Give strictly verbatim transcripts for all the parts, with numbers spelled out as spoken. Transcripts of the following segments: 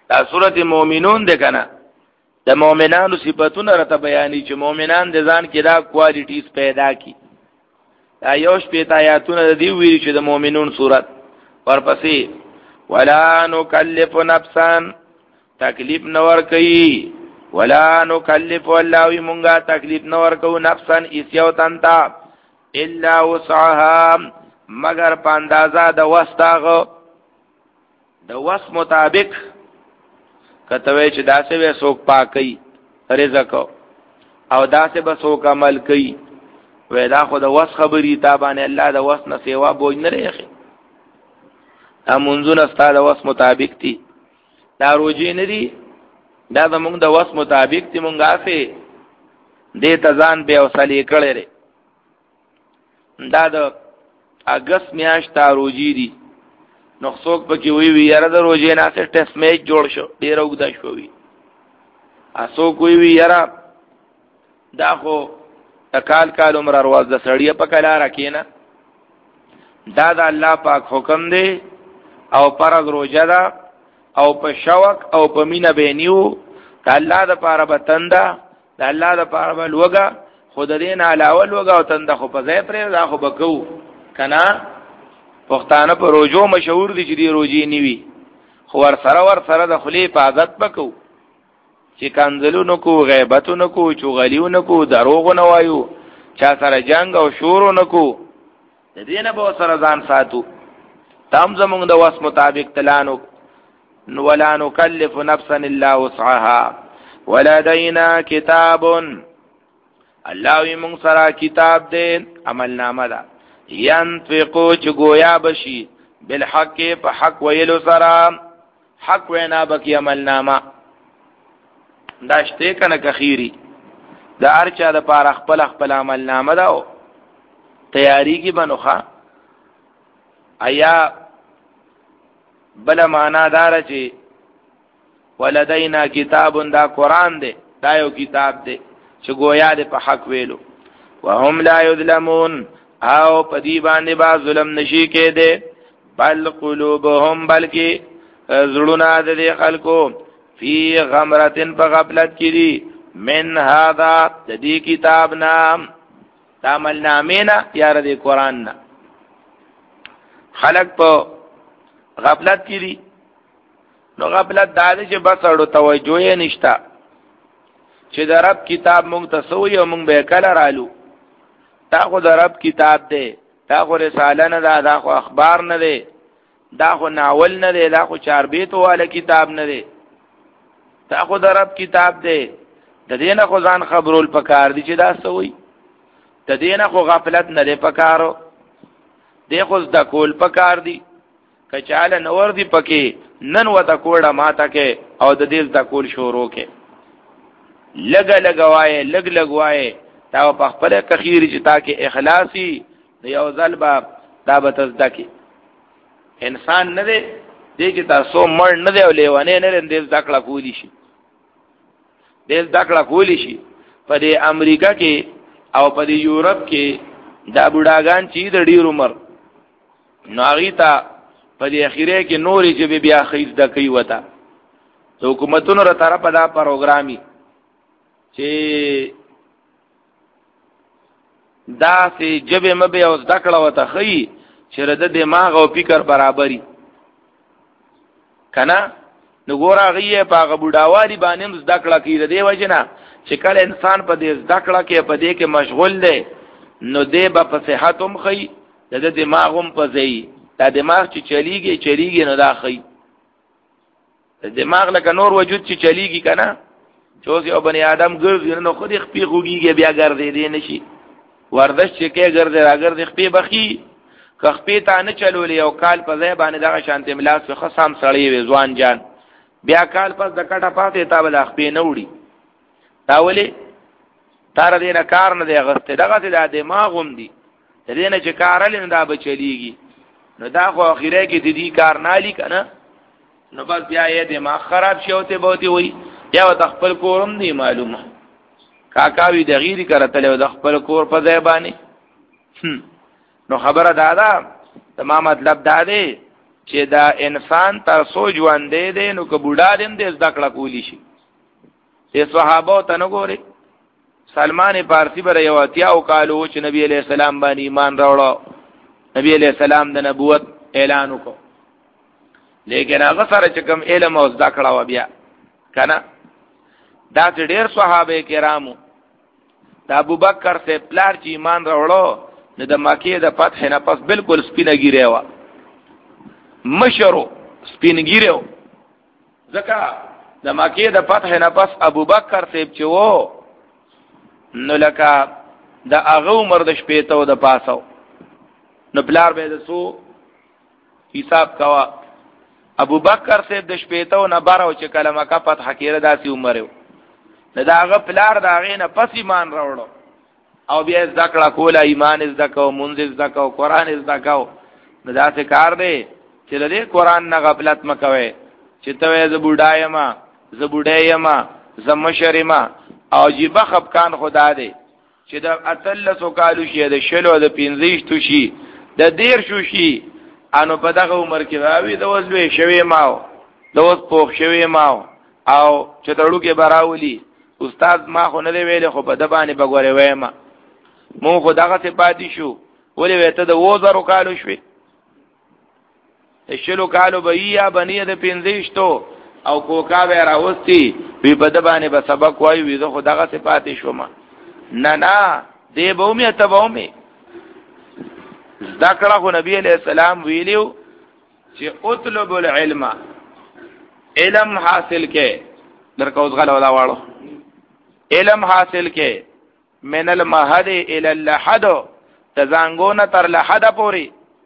دا سورۃ مومنون ده کنه د مؤمنانو صفاتونه راته بیانې چې مؤمنان د ځان کې دا کوالټیز پیدا کی دا یو شپږ آیاتونه دی ویل چې د مؤمنون سورۃ ورپسې ولا نکلف نفسا تکلیف نور کوي ولا نکلف والله مونږه تکلیف نور کو نفسا اسیو تنتا الا وسعها مگر پاندازا د وستاغه د وس مطابق کته چې داسې به څوک پاکي رزق او داسې به څوک عمل کوي وې دا خو د وس خبري تابانه الله د وس نه سیوا بوج نه لري امونځونه ستاسو د وس مطابق دي دا روزي نه دي دا زمونږ د وس مطابق دي مونږه افه دې تزان به وصلې کړې دا د اگست میاشت روزي دي نو څوک پکې وی وی یاره د روزې نه څه ټیسټ میچ جوړ شو ډیر وګدا شو وی اسو کوئی وی یاره دا خو تکال کال عمر ورځ د سړی په کلا راکینا دا د الله پاک حکم دی او پرغ روزه دا او په شوق او په مینا بینیو د الله د پاره بتندا د الله د پاره بلوګه خود دین علاوه لوګه او تنده خو په ځای پرې دا خو بکو کنا پښتانه په روزو مشهور دي چې دی روزي نیوي خو ور سره ور سره د خلی په عادت پکو چې کنزلونو کو غیبتونو کو چغلیونو کو دروغ نه وایو چا سره جنگ او شورونو کو د دینه به سره ځان ساتو تام زمونږ د واس مطابق تلانو ولا نکلف نفسا الا وسعها ولدينا کتاب الله وی مونږ سره کتاب دې عمل نامه ده ينفقو چې گویا بشي بالحق په حق ویلو سره حق وینا بکی عمل نامه داشته کنه کخیری د ارچا د پار خپل خپل عمل نامه ده تیاری کی بنوخه ایا بل معنا دار چې ولدینا کتاب دا قران دی دا یو کتاب دی چې گویا د په حق ویلو وهم لا یظلمون او پدی باندې با ظلم نشي کې دے بل قلوبهم بلکې زړونه د خلکو فی غمرتن په غفلت کې دي من هذا د دې کتاب نام عمل نامینا یار د قران نا خلق په غفلت کې دي نو غفلت داده چې بس اړو توجه یې نشتا چې د رب کتاب مونږ ته سوې او مونږ به کله رالو دا خو د رب کتاب دی دا خو رساله نه ده دا خو اخبار نه دی دا خو ناول نه دی دا خو چاربیت والا کتاب نه دی دا خو د رب کتاب دی د دې نه خو ځان خبرول پکار دي چې دا سوي د دې نه خو غفلت نه دی پکارو دی خو د کول پکار دي کچاله نور دی پکې نن وته کوړه ماته کې او د دې د کول شروع کې لګ لګوای لګ لګوای دا په خپل کخیر چې تاکي اخلاصي د یو ځلبا دا به تزدکی انسان نه دی دې کې تاسو مړ نه دی او لیوانه نه دې ځکړه کولی شي دې ځکړه کولی شي په دې امریکا کې او په دې یورپ کې دا بډاګان چې د ډیر عمر ناغیتا په دې اخیره کې نورې چې بیا خیز د کوي وتا حکومتونو را طرفه دا پروګرامي چې دا سي جبه مبه او ذکر وته خي چې رد دماغ او فکر برابرۍ کنا نو ګورا غي په غبډاوالي باندې ذکر کوي د دې وجنه چې کله انسان په دې ذکر کې په دې کې مشغول دی نو دې په صحت هم خي د دماغ هم په ځای دا دماغ چې چلیږي چلیږي نه دا خي دماغ لکه نور وجود چې چلیږي کنه چوز یو بنی آدم ګرځي نو خو دې خپې خوږيږي بیا ګرځي دې نشي وردش چې کې ګرځي راګرځي خپې بخي کخپې تا نه چلولې او کال په ځای باندې دغه شانت ملاس په خصام سړی وي ځوان جان بیا کال پس د کټه پاتې تا بل خپې نه وړي تاولې تار دې نه کار نه دی غسته دغه د دماغ هم دي دې نه چې کارل نه دا بچلېږي نو دا خو اخیره کې دې کار نه لیک نه نو بس بیا یې دماغ خراب شي او ته بوتي وي یا د خپل کورم دی معلومه کاکاوی د غیری کرتل د خپل کور په ځای باندې نو خبره دادا تمام مطلب دا دی چې دا انسان تر سو ژوندې دی نو که بوډا دیم دې زده کړه کولی شي. دې صحابه ته نه ګوري سلمان فارسی بر یو اتیاو کالو چې نبی علیہ السلام باندې ایمان راوړو، نبی علیہ السلام د نبوت اعلان وکړ، لیکن هغه سره چې کوم علم او زده کړه و بیا کنه دا چې ډېر صحابه کرامو د ابوبکر سے پلار چې ایمان راوړو نو د مکې د فتح نه پس بالکل سپینه ګیره و، مشرو سپین ګیره و، ځکه د مکې د فتح نه پس ابوبکر صاحب چې وو نو لکه د هغه عمر د شپېته او د پاسو نو پلار به د سو حساب کوا. ابوبکر صاحب د شپېته او نه بارو چې کلمه کا فتح کړه داسې عمر و نو دا هغه پلار دا هغه نه پس ایمان راوړو او بیا ذکر کوله ایمان زکاو منځ زکاو قران زکاو. نو دا څه کار دی چې د قران نه غفلت مکوي چې ته ز بوډایما ز بوډایما ز مشرما او جیبه خپکان خدا دی چې د اتلسو کالو شي د شلو د پنځه شي شي د دیر شو شي انو په دغه عمر کې راوي د وزوي شوي ماو د وس پوخ شوي ماو او چې تړو کې براولي استاد ما خو نه ویل خو په د باندې بګورې وایم مون خو دغه څه پاتې شو ولې وته د وزرو کالو شوي شلو کالو به یا بنی د پنځه شتو او کوکا به راوستي وی په د باندې به سبق وای وی زه خو دغه څه پاتې شوم. نه نه دی به مې ته به مې ذکر خو نبی علیہ السلام ویلیو چې اطلب العلم علم حاصل کې درکو غلا ولا واړو علم حاصل کې من المهد الى اللحد تزانګونه تر لحد پوری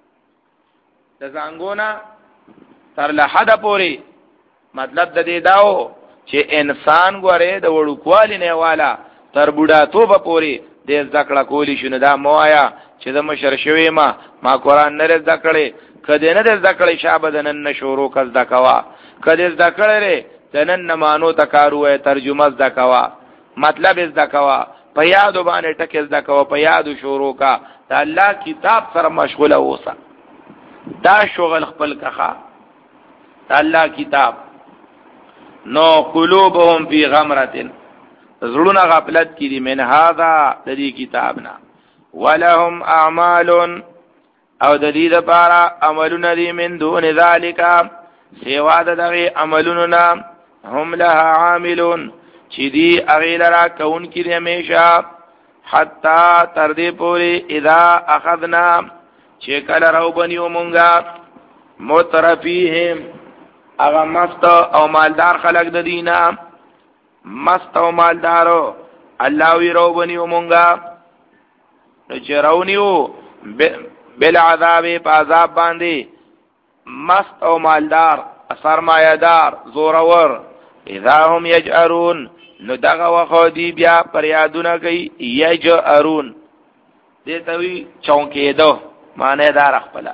تزانګونه تر لحد پوری مطلب د دې داو چې انسان غوړې د وړوکوالي نه والا تر بوډا توبه پوری د ذکر کولی شنو دا موایا چې د مشر شوی ما ما قران نه ذکرې کده نه ذکرې شابدن نه شروع کز دکوا کده ذکرې تنن مانو تکارو ترجمه دکوا مطلب از دکوا په یاد باندې ټکز دکوا په یاد شروع کا د الله کتاب سره مشغوله اوسه دا شغل خپل کخه د الله کتاب نو قلوبهم فی غمرة زړونه غفلت کړي من هذا د دې کتابنا ولهم اعمال او د دې لپاره عملونه دي من دون ذالک سوا د دغه عملونه هم لها عاملون چې دی اغیلرا کون کې همیشه حتا تر دې پوري اذا اخذنا چې کله راو بنیو مونږه مترفیهم اغه مست او مالدار خلق د دینا مست او مالدارو الله وی راو بنیو مونږه نو چې راونیو بل عذاب په عذاب باندې مست او مالدار سرمایه‌دار زورور اذا هم یجئرون نو دغه وخت دی بیا پریادونه کوي یجئرون دې ته وی چونکېدو معنی دار خپل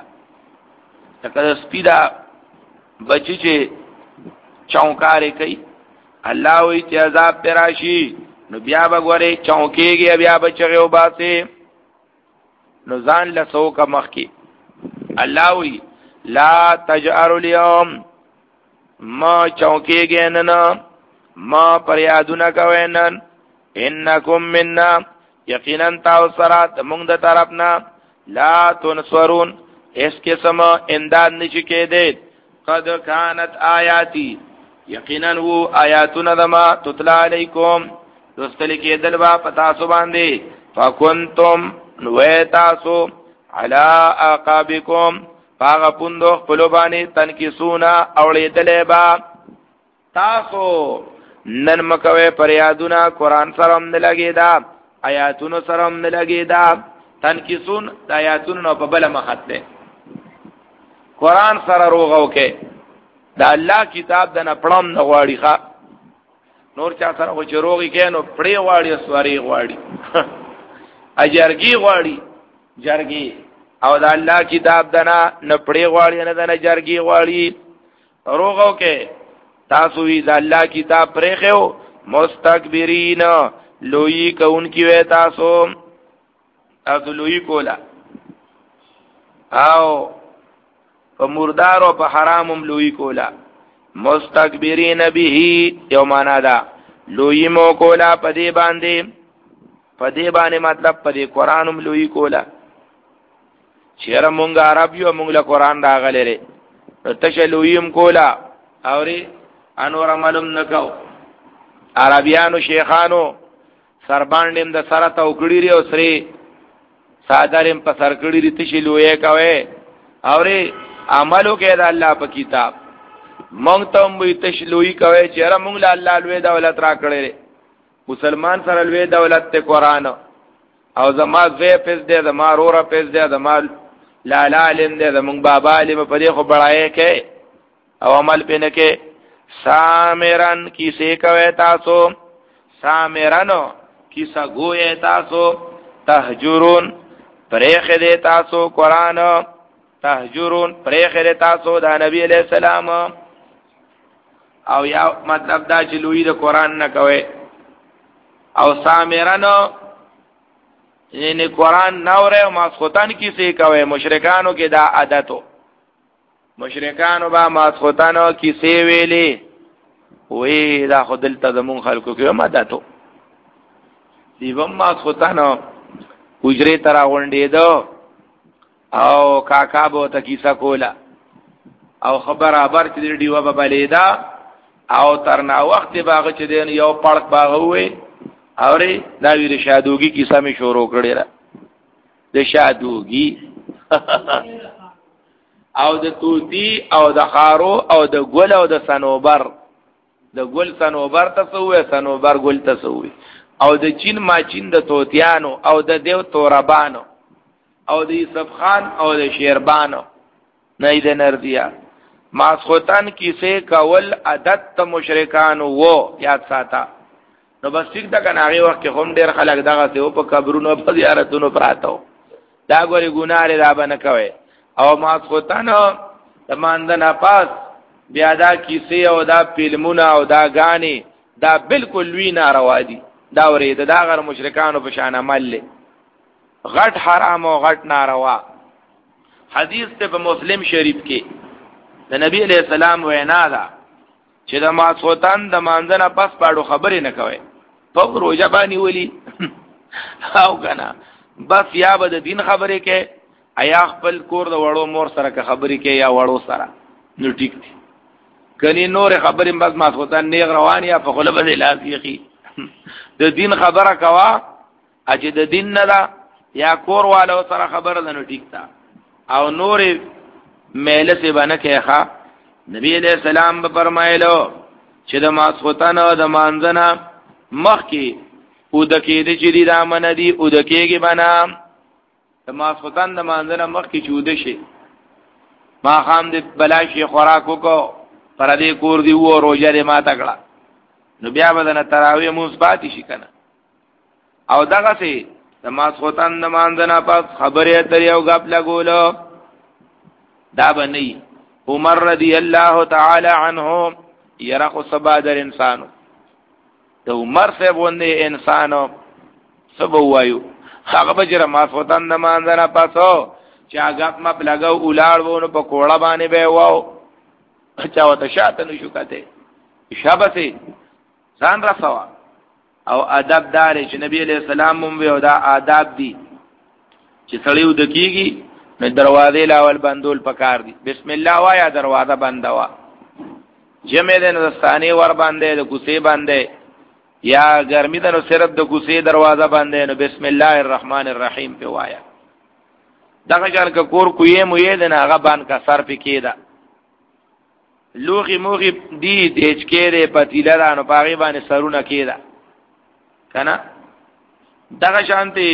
تکه سپیدا بچی چې چونکارې کوي الله وی چې عذاب پراشي نو بیا وګوره چونکېږي بیا بچي او باسي نو ځان لسو کا مخکی الله وی لا تجئر اليوم ما چونکېږي نن ما پریادونه کوي نن انکم منا یقینا تاسو سره موږ د طرفنا لا تنصرون اس قسم امداد نشي کېده قد كانت آیاتی یقینا وو آیاتنا دما تطلع علیکم دوستل کېدل با پتا سو باندې فکنتم نوې تاسو علی عقابکم پاغه پوندو خپل باندې تنکسونا اولیدلې با تاسو نن مکوي پریادونه قران سره هم لګی دا آیاتونو سره هم لګی دا تنکسون د آیاتونو په بل مخته ده قران سره روغو کې دا الله کتاب د نه پړم نه غواړي ښا نور چا سره خو چروغي کې نو پړې غواړي سواری غواړي اجرګي غواړي جرګي او د الله کتاب دنا نه پړې غواړي نه دنا جرګي غواړي روغو کې تاسو یې د الله کتاب پرې خو مستكبرین لوی کون کی وې تاسو تاسو لوی کولا او په مردار او په حرامم لوی کولا مستكبرین به یو معنا دا لوی مو کولا په دې باندې په دې باندې مطلب په دې قرانم لوی کولا چیرې مونږ عرب یو مونږ له قران راغلې لري تشلویم کولا اوري انور عملم نکاو عربیانو شیخانو سرباندیم د سره توکړی ری او سری سادرم په سر کړی ری تشلوې کوي اوري عملو کې د الله په کتاب مونږ ته مو تشلوې کوي چیرې مونږ له الله لوی دولت را کړی مسلمان سره لوی دولت ته قران او زما زوی پس دې زما رورا پس دې زما لالا علم دې زمونږ بابا علم په دې خو بڑای کې او عمل پې نه کې سامرن کیسه کوي تاسو سامرنو کیسه ګوي تاسو تهجرون پرېخ دې تاسو قران تهجرون پرېخ دې تاسو د نبی عليه السلام او یا مطلب دا چې لوی د قران نه کوي او سامرنو یعنی قرآن نوره و ماسخوتن کسی کوي مشرکانو کې دا عادتو مشرکانو با ماسخوتنو کسی ویلی وی دا خودل تا زمون خلقو کې عادتو دیوم ماسخوتنو حجره ترا غونډې دو او کاکا بو تا کیسا کولا او خبر آبر چې دیوه ببلیدا او ترنا وقت باغ چې دین یو پړک باغ وی اوره دا وی رشادوگی کیسه می شروع کړی را د شادوگی او د توتی او د خارو او د ګل او د سنوبر د ګل سنوبر تسوي سنوبر ګل تسوي او د چین ما چین د توتیانو او د دیو توربانو او د یوسف خان او د شیربانو نه د نردیا ماسخوتن کیسه کول عادت ته مشرکان وو یاد ساته نو بس ټیک دا کنه هغه وخت هم ډیر خلک دغه ته په قبرونو په زیارتونو پراتو دا ګوري ګناره دا بنه کوي او ماسخوتن تماندنه پاس بیا دا کیسه او دا فلمونه او دا غاني دا بالکل وی ناروا دي دا ورې دا غیر مشرکانو په شان عمل غټ حرام او غټ ناروا حدیث ته په مسلم شریف کې د نبی علیہ السلام وینا ده چې د ماسخوتن د مانځنه پس پاړو خبرې نه کوي په روزه باندې ولي او کنه بس یا به د دین خبرې کې ایا خپل کور د وړو مور سره که خبرې کې یا وړو سره نو ټیک دي کني نور خبرې بس ماسخوتن نیغ روان یا په خله بدل لاسيخي د دین خبره کوا اجه د دین نه دا یا کور والو سره خبره نه ټیک تا او نور میله سی باندې کې ښا نبی علیہ السلام به فرمایلو چې د ماسخوتن او د مانځنه مخ کې او د کې د چې د امن دي او د کېږي بنا د ماسخوتن د مانځنه مخ کې چود شي ما خام د بلاشي خوراکو کو پر دې کور دی وو روزه دې ما تکړه نو بیا بدن تراوی مثبت شي کنه او دغه سي د ماسخوتن د مانځنه پس خبره اترې او غب لګولو دا بنئ عمر رضی اللہ تعالی عنہ یرخو سبا در انسانو دا عمر سے بونده انسانو سبو وایو خاق بجر ماسخوتن نمانزنا پاسو چا گپ مپ لگو اولار وونو پا کوڑا بانی بے واو چاو تا شاتنو شکتے شابسی سان رسوا او ادب داری چه نبی علیہ السلام منویو دا آداب دی چه سڑیو دکیگی نو دروازه لاول بندول پکار دي بسم الله وایا دروازه بندوا جمع ده نو ثاني ور باندې د کوسي باندې یا ګرمي ده نو صرف د کوسي دروازه باندې نو بسم الله الرحمن الرحیم په وایا دغه جان ک کور کوی مو یې نه هغه باندې کا سر په کېدا لوغي موغي دی دچ کېره پتیلا رانو پاغي باندې سرونه کېدا کنه دغه شانتي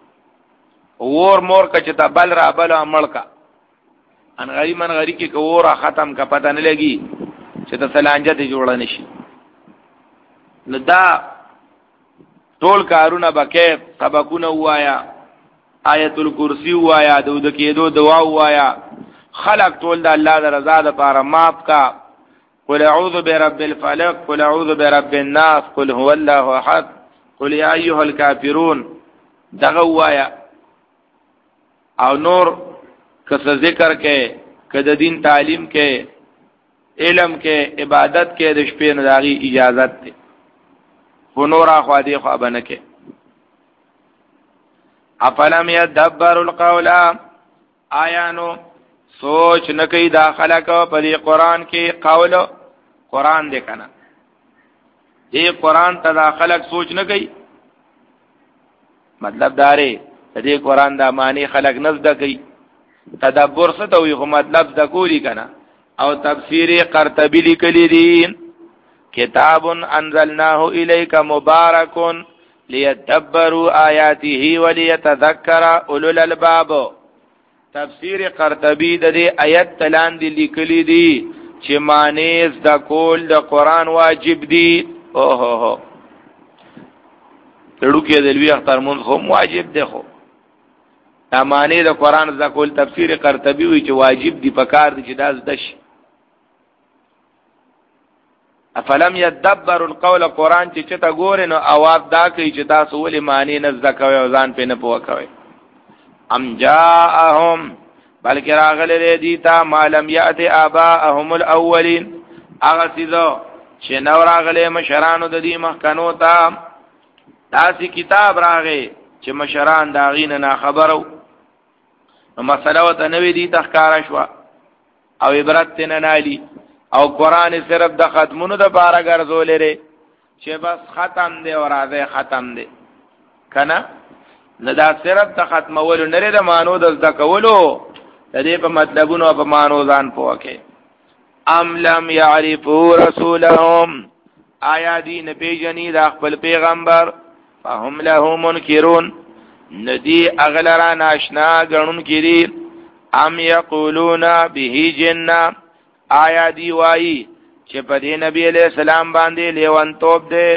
اور مور کا چتا بل را بل مړکا ان غری من غری کې اور ختم کا پتہ نه لګي چې ته سلانجه ته جوړ نشي نو دا ټول کارونه بکې سبقونه وایا آیت الکرسی وایا د د کېدو دعا وایا خلق ټول د الله د رضا لپاره ماف کا قل اعوذ برب الفلق قل اعوذ برب الناس قل هو الله احد قل یا ایها الکافرون دغه وایا او نور کس ذکر کې که د دین تعلیم کې علم کې عبادت کې د شپې نه داغي اجازت ده خو نور اخوا دی خوا بنه کې افلم يدبر القول آیا نو سوچ نکي داخله کو په دې قران کې قول قران دې کنه دې قران ته داخله سوچ نکي مطلب داره دې قران دا معنی خلق نزد کوي تدبر څه ته وي خو مطلب د کولی کنه او تفسیر قرطبی لیکلی دی کتاب انزلناه الیک مبارک لیتدبروا آیاته وليتذکر اولو الالباب تفسیر قرطبی د دې آیت تلان دی لیکلی دی چې معنی د کول د قران واجب دی او هو هو تړو کې د لوی اختر مون خو واجب دی خو دا معنی د قران د کول تفسیر قرطبی وی چې واجب دی پکار دی چې داس دش افلم يدبر القول قران چې چته ګورن او اواز دا کوي چې تاسو ولې معنی نه ځکوي او ځان په نه پوکوي ام جاءهم بلکې راغله دي تا مالم یات اباهم الاولین هغه سيزو چې نو راغله مشرانو د دې مخکنو ته تاسو کتاب راغې چې مشران دا غینه نه خبرو نو مسله وته نوې دي تخکارا شو او عبرت نه نالي او قران صرف د ختمونو د بارا ګرځول لري چې بس ختم دی او راځي ختم دی کنه نه دا صرف د ختمولو نه لري د مانو د ذکولو د دې په مطلبونو او په مانو ځان پوکه ام لم يعرفوا رسولهم آیا دی نه پیژني د خپل پیغمبر فهم له منکرون ندی اغلرا ناشنا غنون کړي ام یقولون به جنہ آیا دی وای چې په دې نبی علیہ السلام باندې لیوان توپ دې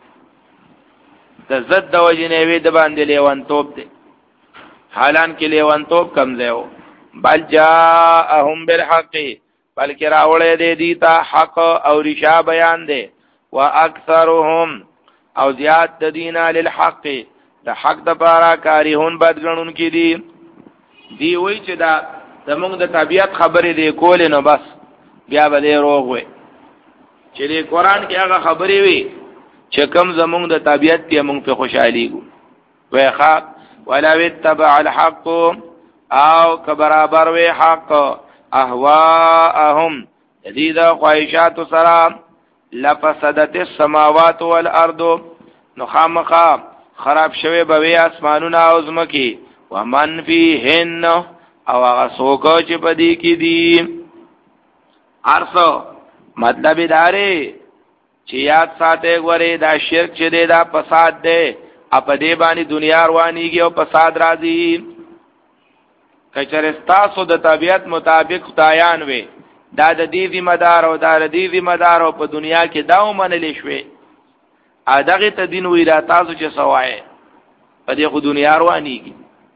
د زد د وجنې وې د باندې لیوان توپ دې حالان کې لیوان توپ کم دیو بل جاءهم بالحق بلکې راولې دې دي تا حق او رشا بیان دې واکثرهم او زیات د دینا للحق د حق د پارا کاریون بدګنون کې دي دی وای چې دا زمونږ د طبیعت خبرې دی کول نو بس بیا به دې روغ وي چې د قران کې هغه خبرې وي چې کم زمونږ د طبیعت په موږ په خوشحالي ګو وای ښا ولا وتبع الحق او که برابر وي حق اهواهم جديد خواهشات سره لفسدت السماوات والارض نو خامخا خراب شوه به اسمانونه او زمکي ومن فيهن او هغه څوک چې پدې کې دي ارسو مطلب داره چې یاد ساته غوړې دا شرک چې دی دا فساد دی اپ دې باندې دنیا روانيږي او فساد راځي کچرستاسو د طبيعت مطابق خدایان وي دا د دې ذمہ دار او دا د دې ذمہ دار او په دنیا کې داو منلې شوي اداغه ته دین وی را تاسو چې سوای په دې خو دنیا روانيږي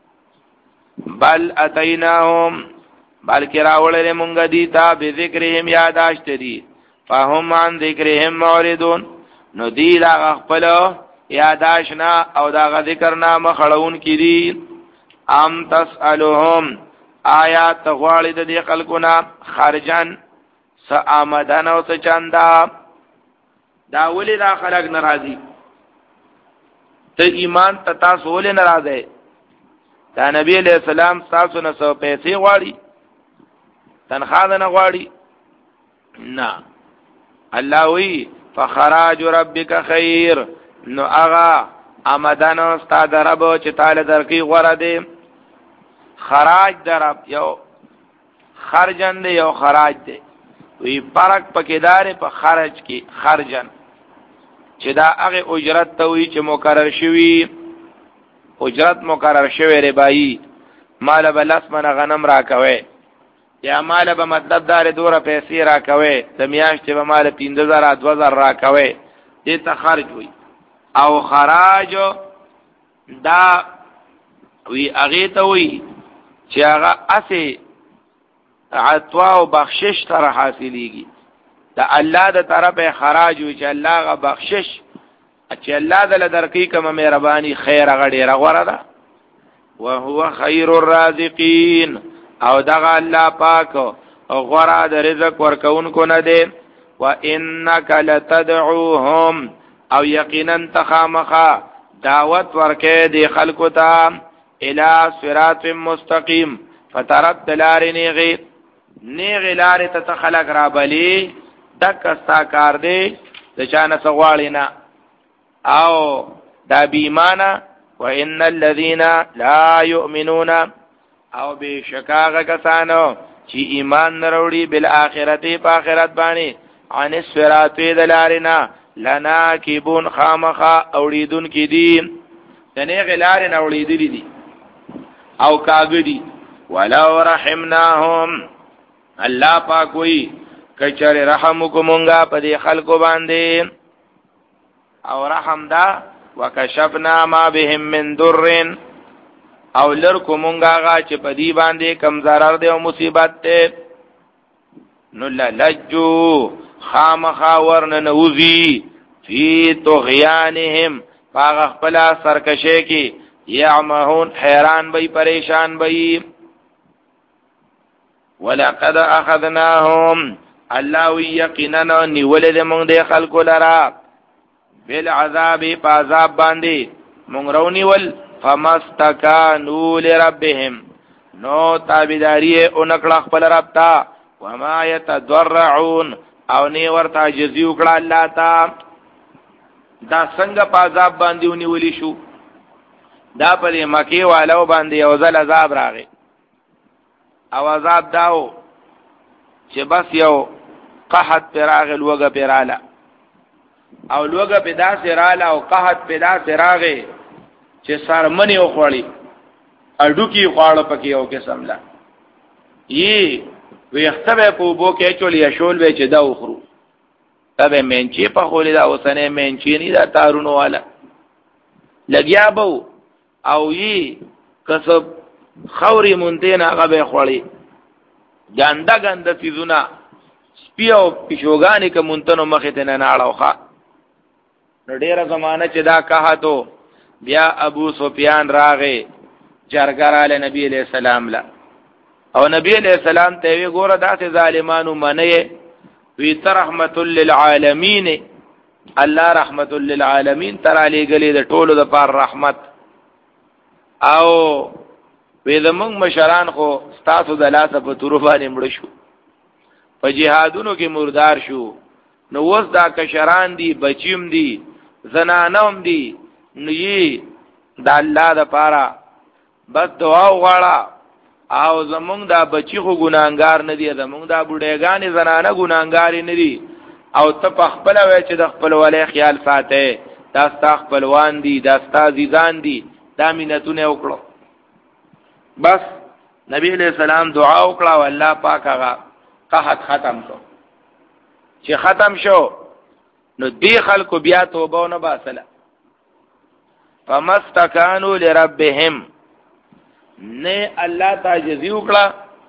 بل اتیناهم بلکې راولې مونږ دي تا به ذکرهم یاداشت دي فهم عن ذکرهم موردون نو دی دا خپل یاداشنا او دا ذکر نامه خړون کړي ام تسالهم آیات غواړي د دې خلقونه خرجن س آمدن او س چندا دا ولې دا خلق ناراضي ته ایمان ته تاسو ولې ناراضه دا نبی علیہ السلام تاسو نه سو پیسې غواړي تنخواه نه غواړي نه الله وی فخراج ربک خیر نو اغا آمدن استاد رب چې تعالی درکې غوړه دی خراج درب یو خرجن دی یو خراج دی وی فرق پکې دار په خرج کې خرجن چې دا هغه اجرت ته وی چې مقرر شوی اجرت مقرر شوی ربایی مال بلس من غنم را کوي یا مال به مطلب دار دوره پیسې را کوي د میاشتې به مال پنځه زره دوه زره را کوي دې ته خرج وي او خراج دا وی هغه ته وی چې هغه اسه عطوا او بخشش تر حاصلېږي دا الله د طرفه خراج وي چې الله غ بخشش چې الله دل درکې کوم مهرباني خیر غړي رغوره ده او هو خیر الرازقین او دغه الله پاک غورا د رزق ورکونکو نه دی وانک لتدعوهم او یقینا تخامخا دعوت ورکه دی خلقو ته الى صراط مستقیم فترت دلار نیغی نیغی لار ته تخلق را بلی دک استا کار دی د چانه سغوالینا او دا بیمانا وان الذين لا يؤمنون او بشکاغه کسانو چې ایمان نروړي بالآخرته په آخرت باندې عن الصراط دلارنا لنا کیبون خامخا اوریدون کی دي دنه غلارن اوریدلی دي او کاګدي ولو رحمناهم الله پاک وی کچره رحم کومنګا په دې خلکو باندې او رحم دا وکشفنا ما بهم من ضر او لر کومنګا غا چې په دې باندې کم zarar دی او مصیبت ته نو لجو خامخا ورن نوزی فی طغیانهم پاغ خپلا سرکشه کی یعمهون حیران بی پریشان بی ولقد اخذناهم الله یقینا نیولد مونږ د خلکو لرا بالعذاب پازاب باندې مونږ رونی ول فمستکانوا لربهم نو تابعداری اونکړه خپل رب ته وما يتضرعون او نی ورته جزیو کړه الله تا دا څنګه په عذاب باندې ونیولی شو دا په مکی والو باندې یو ځل عذاب راغی او عذاب داو چې بس یو قحط پر راغی لوګه پراله او لوګه په داسې رااله او قحط په داسې راغی چې سرمنی وخوړی اډو کی خواړه پکې یو قسم لا یي وی اختبه په بو کې چولې شول به چې دا وخرو تبه منچې په خولې دا اوسنه منچې نه دا تارونو والا لګیا بو او یي کسب خوري مونته نه هغه به خوړی ګاندا ګاندا سيزونه سپیو پښوګانی ک مونتنو مخې ته نه ناړوخه نو ډیره زمانہ چې دا کاهتو بیا ابو سفیان راغې جرګراله نبی علیہ السلام لا او نبی علیہ السلام ته وی ګوره داسې ظالمانو منه وی رحمت للعالمین الله رحمت للعالمین تر علی گلی د ټولو د پار رحمت او وی زمونږ مشران خو ستاسو د لاسه په تورو باندې مړ شو په جهادونو کې مردار شو نو وس دا کشران دي بچیم دي زنانوم دي نو یی د الله د پاره بس دعا وغواړه او زمونږ دا بچی خو ګناګار نه دي زمونږ دا بډایګانې زنانه ګناګار نه دي او ته په خپل وای چې د خپل ولې خیال ساته دا ستا خپلوان دي دا ستا عزیزان دي دا مینتونه وکړو بس نبی علیہ السلام دعا وکړه او الله پاک هغه قحط ختم کړ چې ختم شو نو دی خلکو بیا توبه نه باسله فمستکانوا لربهم نه الله تعجزی وکړه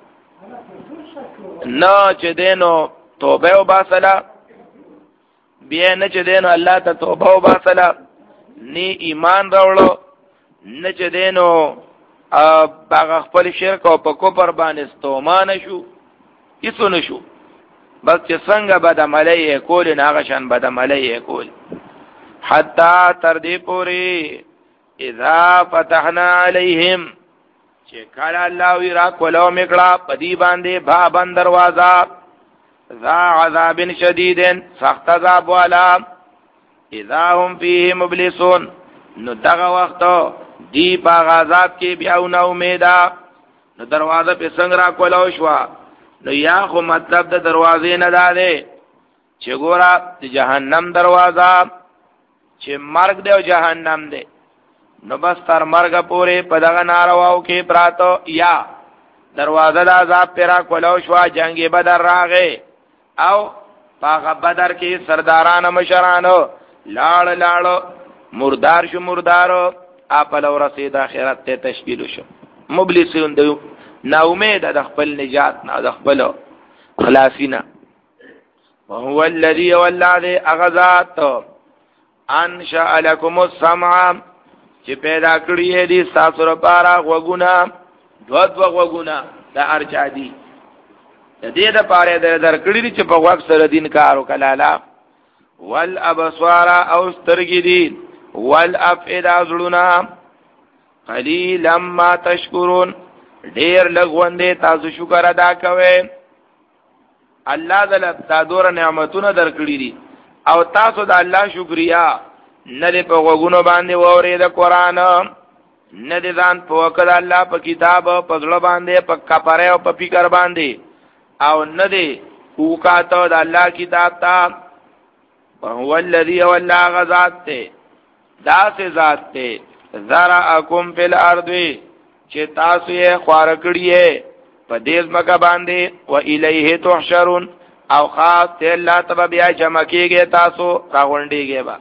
نه چې دینو توبه وباسله بیا نه چې دینو الله ته توبه وباسله نی ایمان راوړو نه چې دینو باغ خپل شرک او په کوپر باندې ستومان شو هیڅ نه شو بس چې څنګه بد عملی کول نه هغه شان بد عملی کول حتا تر دې پوری اذا فتحنا علیهم چې کله الله وی را کولو میکړه پدی باندې بابن دروازه ذا عذاب شدید سخت عذاب والا اذا هم فيه مبلسون نو دغه وخت دی باغ عذاب کې بیا نو امیدا نو دروازه په څنګه را کولو شو نو یا خو مطلب د دروازې نه داده چې ګورا د جهنم دروازه چې مرګ دی او جهنم دی نو بس تر مرګ پورې په دغه نارواو کې پراتو یا دروازه د عذاب پیرا کولو شو جنگ بدر راغې او پاغه بدر کې سرداران مشرانو لاړ لاړ مردار شو مردارو اپل ورسید اخرت ته تشکیل شو مبلسون د نا امید د خپل نجات نه د خپل خلاصینا وهو الذي والذي اغذات انشأ لكم السمع چې پیدا کړی دي تاسو لپاره وګونه دوت وګونه د ارچا دي د دې د پاره در درکړي دي چې په وخت سره دین کارو کلاله والابصار او سترګې دي والافئده زړونه قلیلا ما تشکرون ډیر لګوندې تاسو شکر ادا کوئ الله دل تاسو نعمتونه درکړي دي او تاسو د الله شکریا نه دې په وګونو باندې ووري د قران نه دې ځان په وکړه الله په کتاب په ځړ باندې په کپاره او په فکر باندې او نه دې وکاته د الله کتاب ته هو الذي والله غذات ته دا سه ذات ته ذرأکم فی الارض چې تاسو یې خوار کړی په دې ځمکه باندې و الیه تحشرون او خاص ته الله تبارک بیا جمع کیږي تاسو راغونډیږي با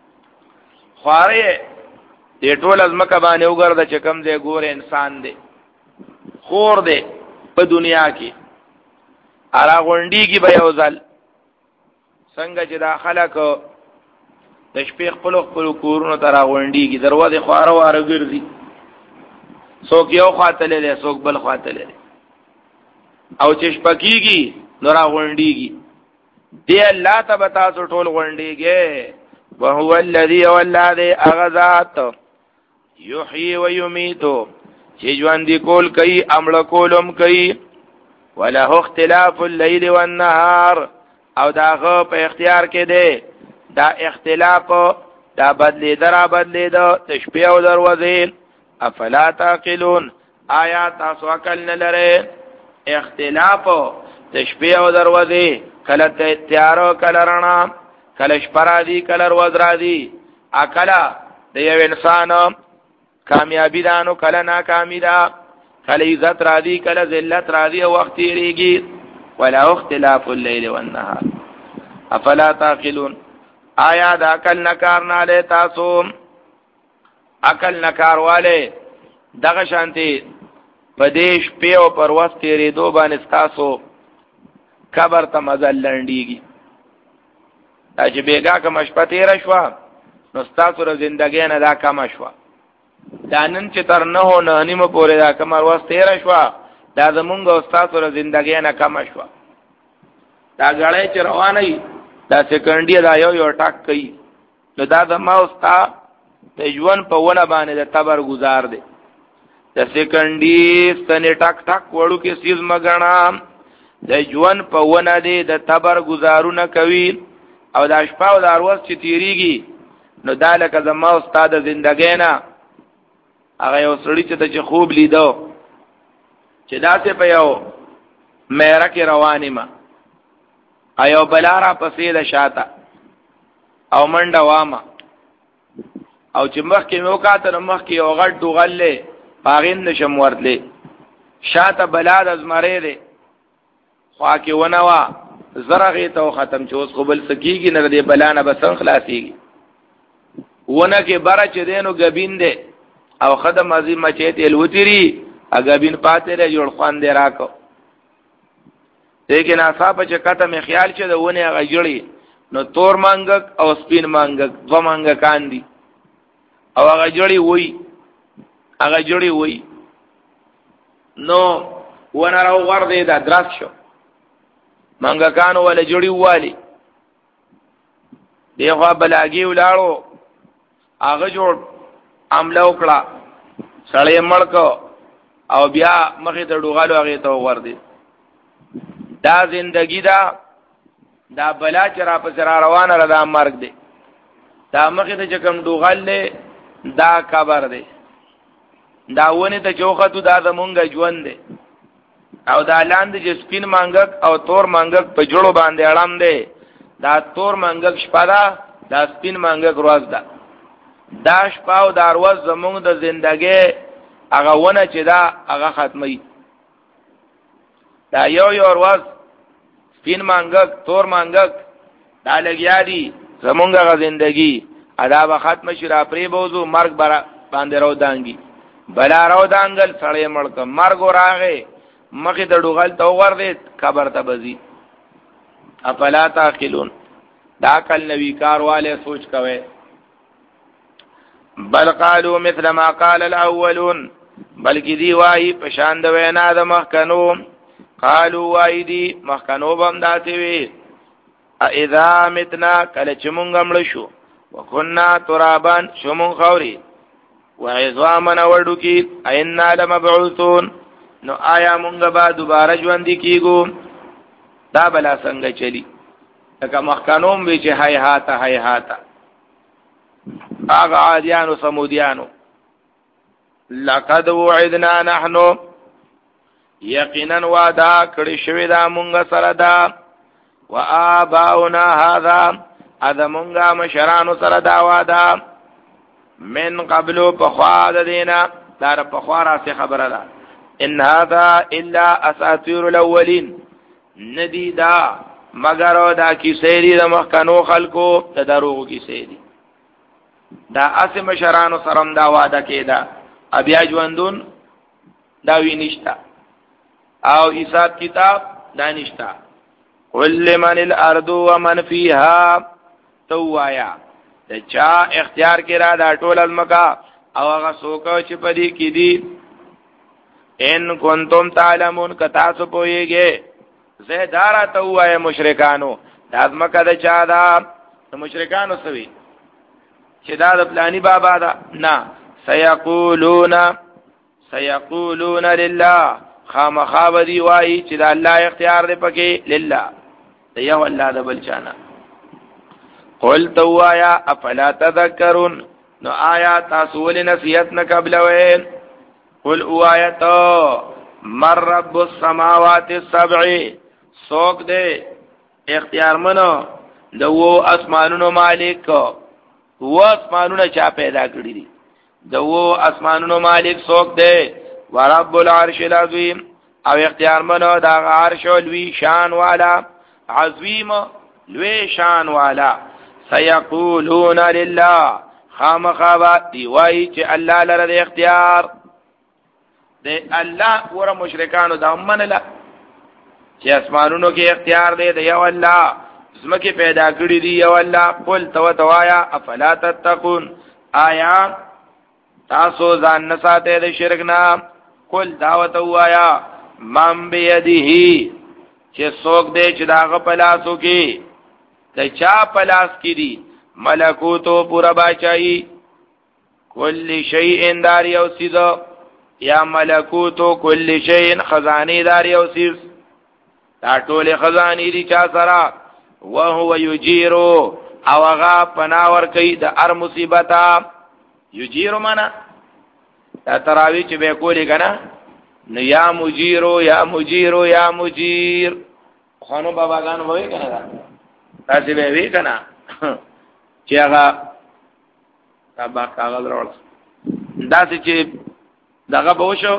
خوارې دې ټول ځمکه باندې وګرځي چې کوم ځای ګور انسان دی خور دی په دنیا کې راغونډیږي به یو ځل څنګه چې دا خلک د شپې خپل خپل کورونو ته راغونډیږي دروازه خواره واره ګرځي څوک یو خواته لري څوک بل خواته لري او چې شپکیږي نو راغونډیږي دی الله تبارک تاسو ټول غونډیږي وهو الذي والذي اغذات يحيي ويميت چې ژوند کول کوي امر کولم کوي وله اختلاف الليل والنهار او داغه په اختیار کې دی دا اختلاف دا بدلی درا بدلی دا تشبیه و دروازه افلا تاقلون آیا تاسو عقل نلره اختلاف تشبیه و دروازه کله تیارو کله رڼا کله شپه را دي کله ورځ را دي عقل د یو انسان کامیابی دانو کله ناکامی دا کله عزت را دي کله ذلت را دي او وخت یریږي ولا اختلاف الليل والنهار افلا تاقلون آیا دا عقل نکار نه له تاسو عقل نکار والے دغه شانتي پدیش په او پرواز تیرې دو باندې تاسو قبر ته مزل لنډيږي دا چې بیګا کوم شپه تیر شو نو تاسو ر زندګۍ نه دا کم شو دا نن چې تر نه هو نه نیمه پورې دا کوم ورځ تیر شو دا زمونږ او تاسو ر زندګۍ نه کم شو دا غړې چې روانه دا سکندې دا یو یو ټاک کوي نو دا د ما اوستا د ژوند په ونه باندې د تبر گزار دی د سکندې ستنې ټاک ټاک وړو کې سیز مګنا د ژوند په ونه دی د تبر گزارونه کوي او د شپه او د ورځ چې تیریږي نو دا لکه زما اوستا د زندګۍ نه هغه یو سړی چې د خوب لیدو چې دا څه په یو مېره کې روانې ما ایو بلارا پسې د شاته او منډه وامه او چې مخ کې مو کاته مخ کې یو غټ دوغلې پاغین نشم ورتلې شاته بلاد از مړې ده خوا کې ونوا زرغه ته ختم چې اوس قبل سکیږي نه دې بلانه بسن خلاصيږي ونه کې بره چې دینو غبین ده او خدم عظیم چیت الوتری اغبین پاتې له جوړ خوان دی راکو لیکن اصحاب چې کته می خیال چې د ونه غجړي نو تور مانګک او سپین مانګک دو مانګکان دي او هغه جړی وای هغه جړی وای نو ونه راو ور دی دا دراس شو مانګکان ول جړی والی دیغه بلاګي ولاړو هغه جوړ عمله وکړه سړی مړکو او بیا مخې ته ډوغالو هغه ته ور دی دا زندگی دا دا بلا چې را پس را روانه را دا مرګ دی دا مخې ته چې کوم ډوغال دی دا قبر دی دا ونه ته چوختو دا زمونږ ژوند دی او دا لاندې چې سپین مانګک او تور مانګک په جوړو باندې اړم دی دا تور مانګک شپه ده دا سپین مانګک ورځ ده دا شپه او دا ورځ زمونږ د زندګۍ هغه ونه چې دا هغه ختمي دا یو یو ورځ سپین مانګک تور مانګک دا لګیا دي زمونږ غ زندگی ادا به ختم شي را پری بوزو مرګ برا باندې رو دانګي بلا رو دانګل سړی مړک مرګ راغې مخې د ډوغل تو ور دې قبر ته بزي افلا تاقلون دا کل نوی کارواله سوچ کوي بل قالوا مثل ما قال الاولون بلکې دی وایي پشان د وینا د مخکنو قالوا وایدی مخکنو بم داتی وی اذا متنا کله چې مونږ مړ شو وکنا ترابان شو مونږ خوري وعظامنا وردو کی اینا لمبعوثون نو آیا مونږ به دوباره ژوند کیګو دا بلا څنګه چلی لکه مخکنوم وی چې هاي هاتا هاي هاتا هغه عادیانو سمودیانو لقد وعدنا نحنو یقینا وعده کړی شوی دا مونږ سره دا وآباؤنا هذا اذا مونږه مشرانو سره دا وعده من قبل بخواد دینا دار بخوارا سے خبر دا ان هذا الا اساطير الاولين ندی دا مگر دا کی سیری دا مخکنو خلقو دا دروغ کی سیری دا اسم شرانو سرم دا وعده کیدا ابیا ژوندون دا وی نشتا او حساب کتاب دا نشتا قل لمن الارض ومن فيها توایا د چا اختیار کرا دا ټول المکا او هغه سوکو چې پدې کې دي ان کنتم تعلمون کتا سو پويږي زهدارا توای مشرکانو دا مکه د چا دا مشرکانو سوي چې دا د پلاني بابا دا نه سيقولون سيقولون لله خامخابدي وای چې دا الله اختیار دی پکې لله دی یو الله د بل چانا قل توایا افلا تذکرون نو آیا تاسو ولې نصیحت نه قبلوي قل اوایت مر رب السماوات السبع سوک دے اختیار منو د وو اسمانونو مالک وو اسمانونو چا پیدا کړی دي د وو اسمانونو مالک سوک دے ورب العرش العظیم او اختیار منو دا عرش لوی شان والا عظیم لوی شان والا سيقولون لله خامخابات دی وای چې الله لره د اختیار دی الله ور مشرکانو دا منله چې اسمانونو کې اختیار دی دی یو الله زمکه پیدا کړی دی یو الله قل تو توایا افلا تتقون آیا تاسو ځان نه ساته د شرک نه قل دعوت وایا من بيدیه چې څوک دی چې داغه پلاسو کې د چا پلاس کی دی ملکوتو پورا باچائی کل شیئن دار یو سیز یا ملکوتو کل شیئن خزانی دار یو سیز دا ټول خزانی دی چا سرا وهو یجیرو او اغا پناور کئی دا ار مصیبتا یجیرو مانا دا تراوی چی بے کولی کنا نو یا مجیرو یا مجیرو یا مجیر خانو بابا گانو بوئی کنا دا تاسی بے وی کنا چی اغا تابا کاغذ روڑ دا سی چی داغا بوشو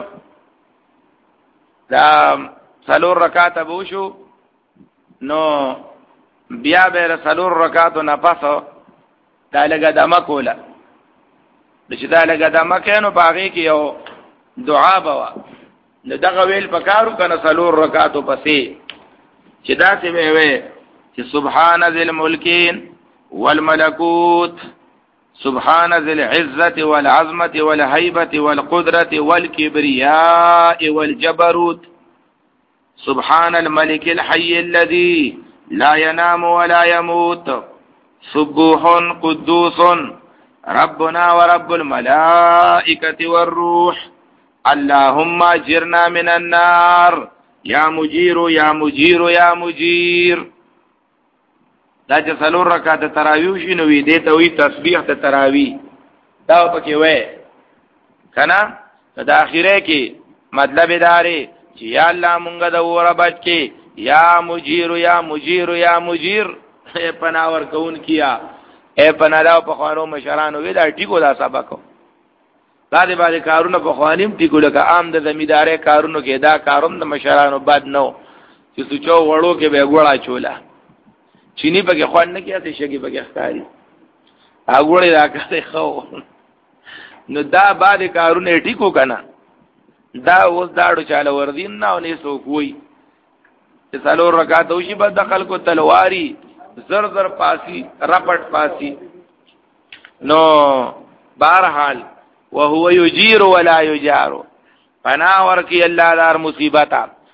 دا سلور رکاتا بوشو نو بیا بیر سلور رکاتو نپسو دا لگا دمکولا دچی دا لگا دمکینو باغی کی یو دعا بوا نو دغا ویل پکارو کنا سلور رکاتو پسی چی دا سی بیوی چی سبحان ذی الملکین والملکوت سبحان ذی العزت والعظمت والحیبت والقدرت والکبریاء والجبروت سبحان الملك الحي الذي لا ينام ولا يموت سبوح قدوس ربنا ورب الملائكة والروح اللهم اجرنا من النار يا مجير يا مجير يا مجير دا چې څلور رکعات تراویح شي نو دې ته وی تسبیح ته تراویح دا پکې وای کنا دا اخیره کې مطلب داري چې یا الله مونږ د وره بچ کې یا مجیر یا مجیر یا مجیر اے پناور کون کیا اے پنالاو په خوانو مشرانو وی دا ټیکو دا سبق دا دې باندې کارونه په خوانیم ټیکو لکه عام د زمیدارې کارونو کې دا کاروم د مشرانو بد نو چې سوچو وړو کې به ګوړه چولا چینی پکې خوان نه کیاته شګي پکې ښکاری اګوړې راکته خو نو دا باندې کارونه ټیکو کنه دا اوس داړو چاله وردین نه ونی سو کوی چې څلور رکعات وشي بد دخل کو تلواری زر زر پاسی رپټ پاسی نو بہرحال وهو یجیر ولا یجار پناه ورکی الله دار مصیبتا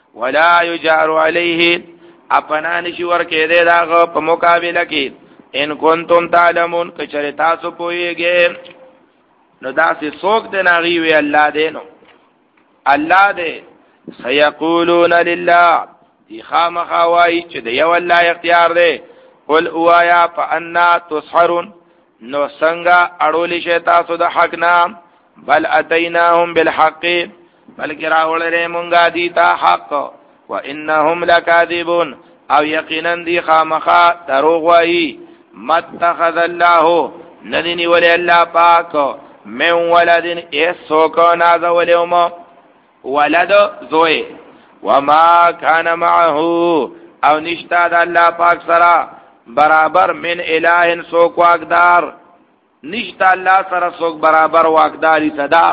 ولا یجار علیه اپنا نشي ورکې دې داغه په مقابله کې ان کنتم تعلمون کچره تاسو پوهیږئ نو داسې څوک دې ناغي وی الله دې نو الله دې سيقولون لله دی خامخوای چې د یو الله اختیار دی قل اوایا فانا تسحرون نو څنګه اړول شي تاسو د حق نام بل اتیناهم بالحق بلکې راولره مونږه دي تا حق وانهم لکاذبون او یقینا دی خامخا دروغ وایي متخذ الله ندنی ولی الله پاک من ولد ایسوکو ناز ولیوم ولد زوی وما کان معه او نشتا د الله پاک سره برابر من الہ سوک واقدار نشتا الله سره سوک برابر واقداری صدار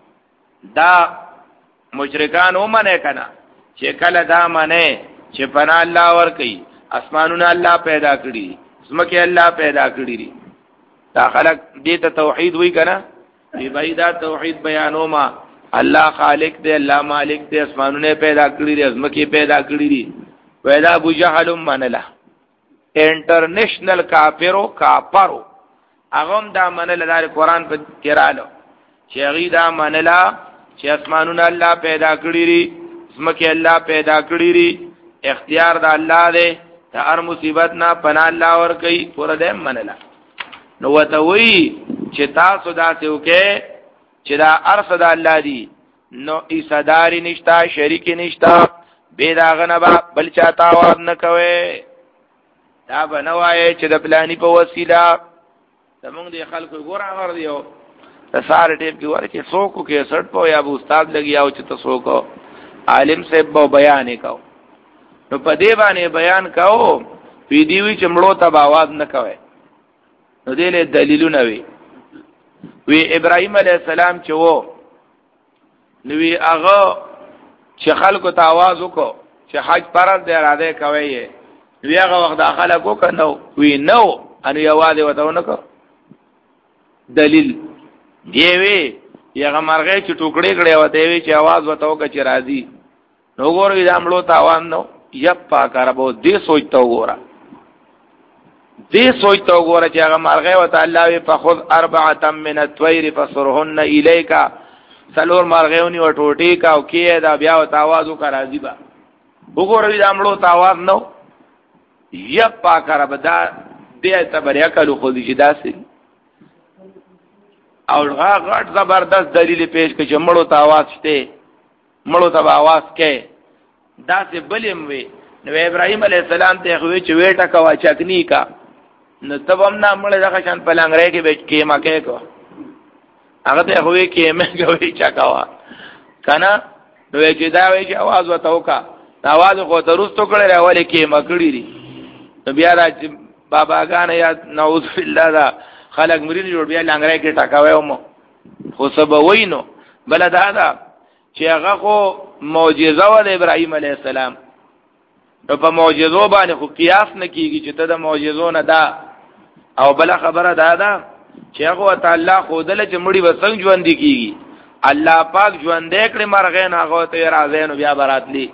دا مشرکان ومنه کنا چې کله دا منه چې پنا الله ور کوي اسمانونه الله پیدا کړی زمکه الله پیدا کړی دي دا خلق دې ته توحید وی کنا دی بایدا توحید بیانو ما الله خالق دی الله مالک دی اسمانونه پیدا کړی دي زمکه پیدا کړی دي پیدا ابو جهل منله انټرنیشنل کافرو کافرو اغم دا منله د قرآن په کېرالو چې غي دا منله چې اسمانونه الله پیدا کړی دي زمکه الله پیدا کړی دي اختیار د الله دی ته هر مصیبت نه پناه الله ور کوي پر دې منله نو وته وی چې تاسو داسې وکې چې دا ارث د الله دی نو ایصداری نشتا شریک نشتا به دا غنبا بل چاته आवाज نه کوي دا بنوای چې د پلاني په وسیله زمونږ د خلکو ګور اور دیو ساره ټیپ کې ورته څوک کې سړ په یا ابو استاد لګي او چې تاسو کو عالم صاحب به بیان وکاو نو په دې باندې بیان کاو پی دی وی چې مړو ته आवाज نه کوي نو دې له دلیلونه وی وی ابراهيم عليه السلام چې وو نو وی هغه چې خلکو ته आवाज وکړو چې حج فرض دی اراده کوي وی هغه وخت داخله کو کنو وی نو ان یواده وته نو دلیل دی وی یغه مرغه چې ټوکړې کړي وته وی چې आवाज وته وکړي چې راضي نو ګورې د امړو ته आवाज نو یپا کربو دې سوچته وګوره دې سوچته وګوره چې هغه مرغه وته الله وی فخذ اربعه من الطير فصرهن اليك سلور مرغهونی وټوټی کا او کې دا بیا وته आवाज وکړه راضي با وګورې د امړو ته आवाज نو یپا کربو دا دې ته بریا کلو خو دې داسې او هغه غټ زبردست دلیل پیش کړي چې مړو ته आवाज شته مړو ته आवाज کې دا څه بلیم وی نو ابراهيم عليه السلام ته خو چې وېټه کا واچکنی کا نو تبم نه مړ دغه شان پلنګره کې بچ کې ما کې کو هغه ته خو کې مې کوي چا کاوه کنه نو چې دا وی چې आवाज وته وکا आवाज خو درستو کړي راولې کې مکړی دي نو بیا راځي بابا غان یا نعوذ بالله دا خلق مرید جوړ بیا لنګره کې ټاکاوي مو خو سبا وینو بل دا دا چې هغه خو معجزه و د ابراهيم عليه السلام نو په معجزو باندې خو قیاس نه کیږي چې ته د معجزو نه دا او بل خبره دا ده چې هغه تعالی خو دل چې مړي وسنګ ژوند کیږي الله پاک ژوند کړي مرغې نه هغه ته راځي نو بیا براتلی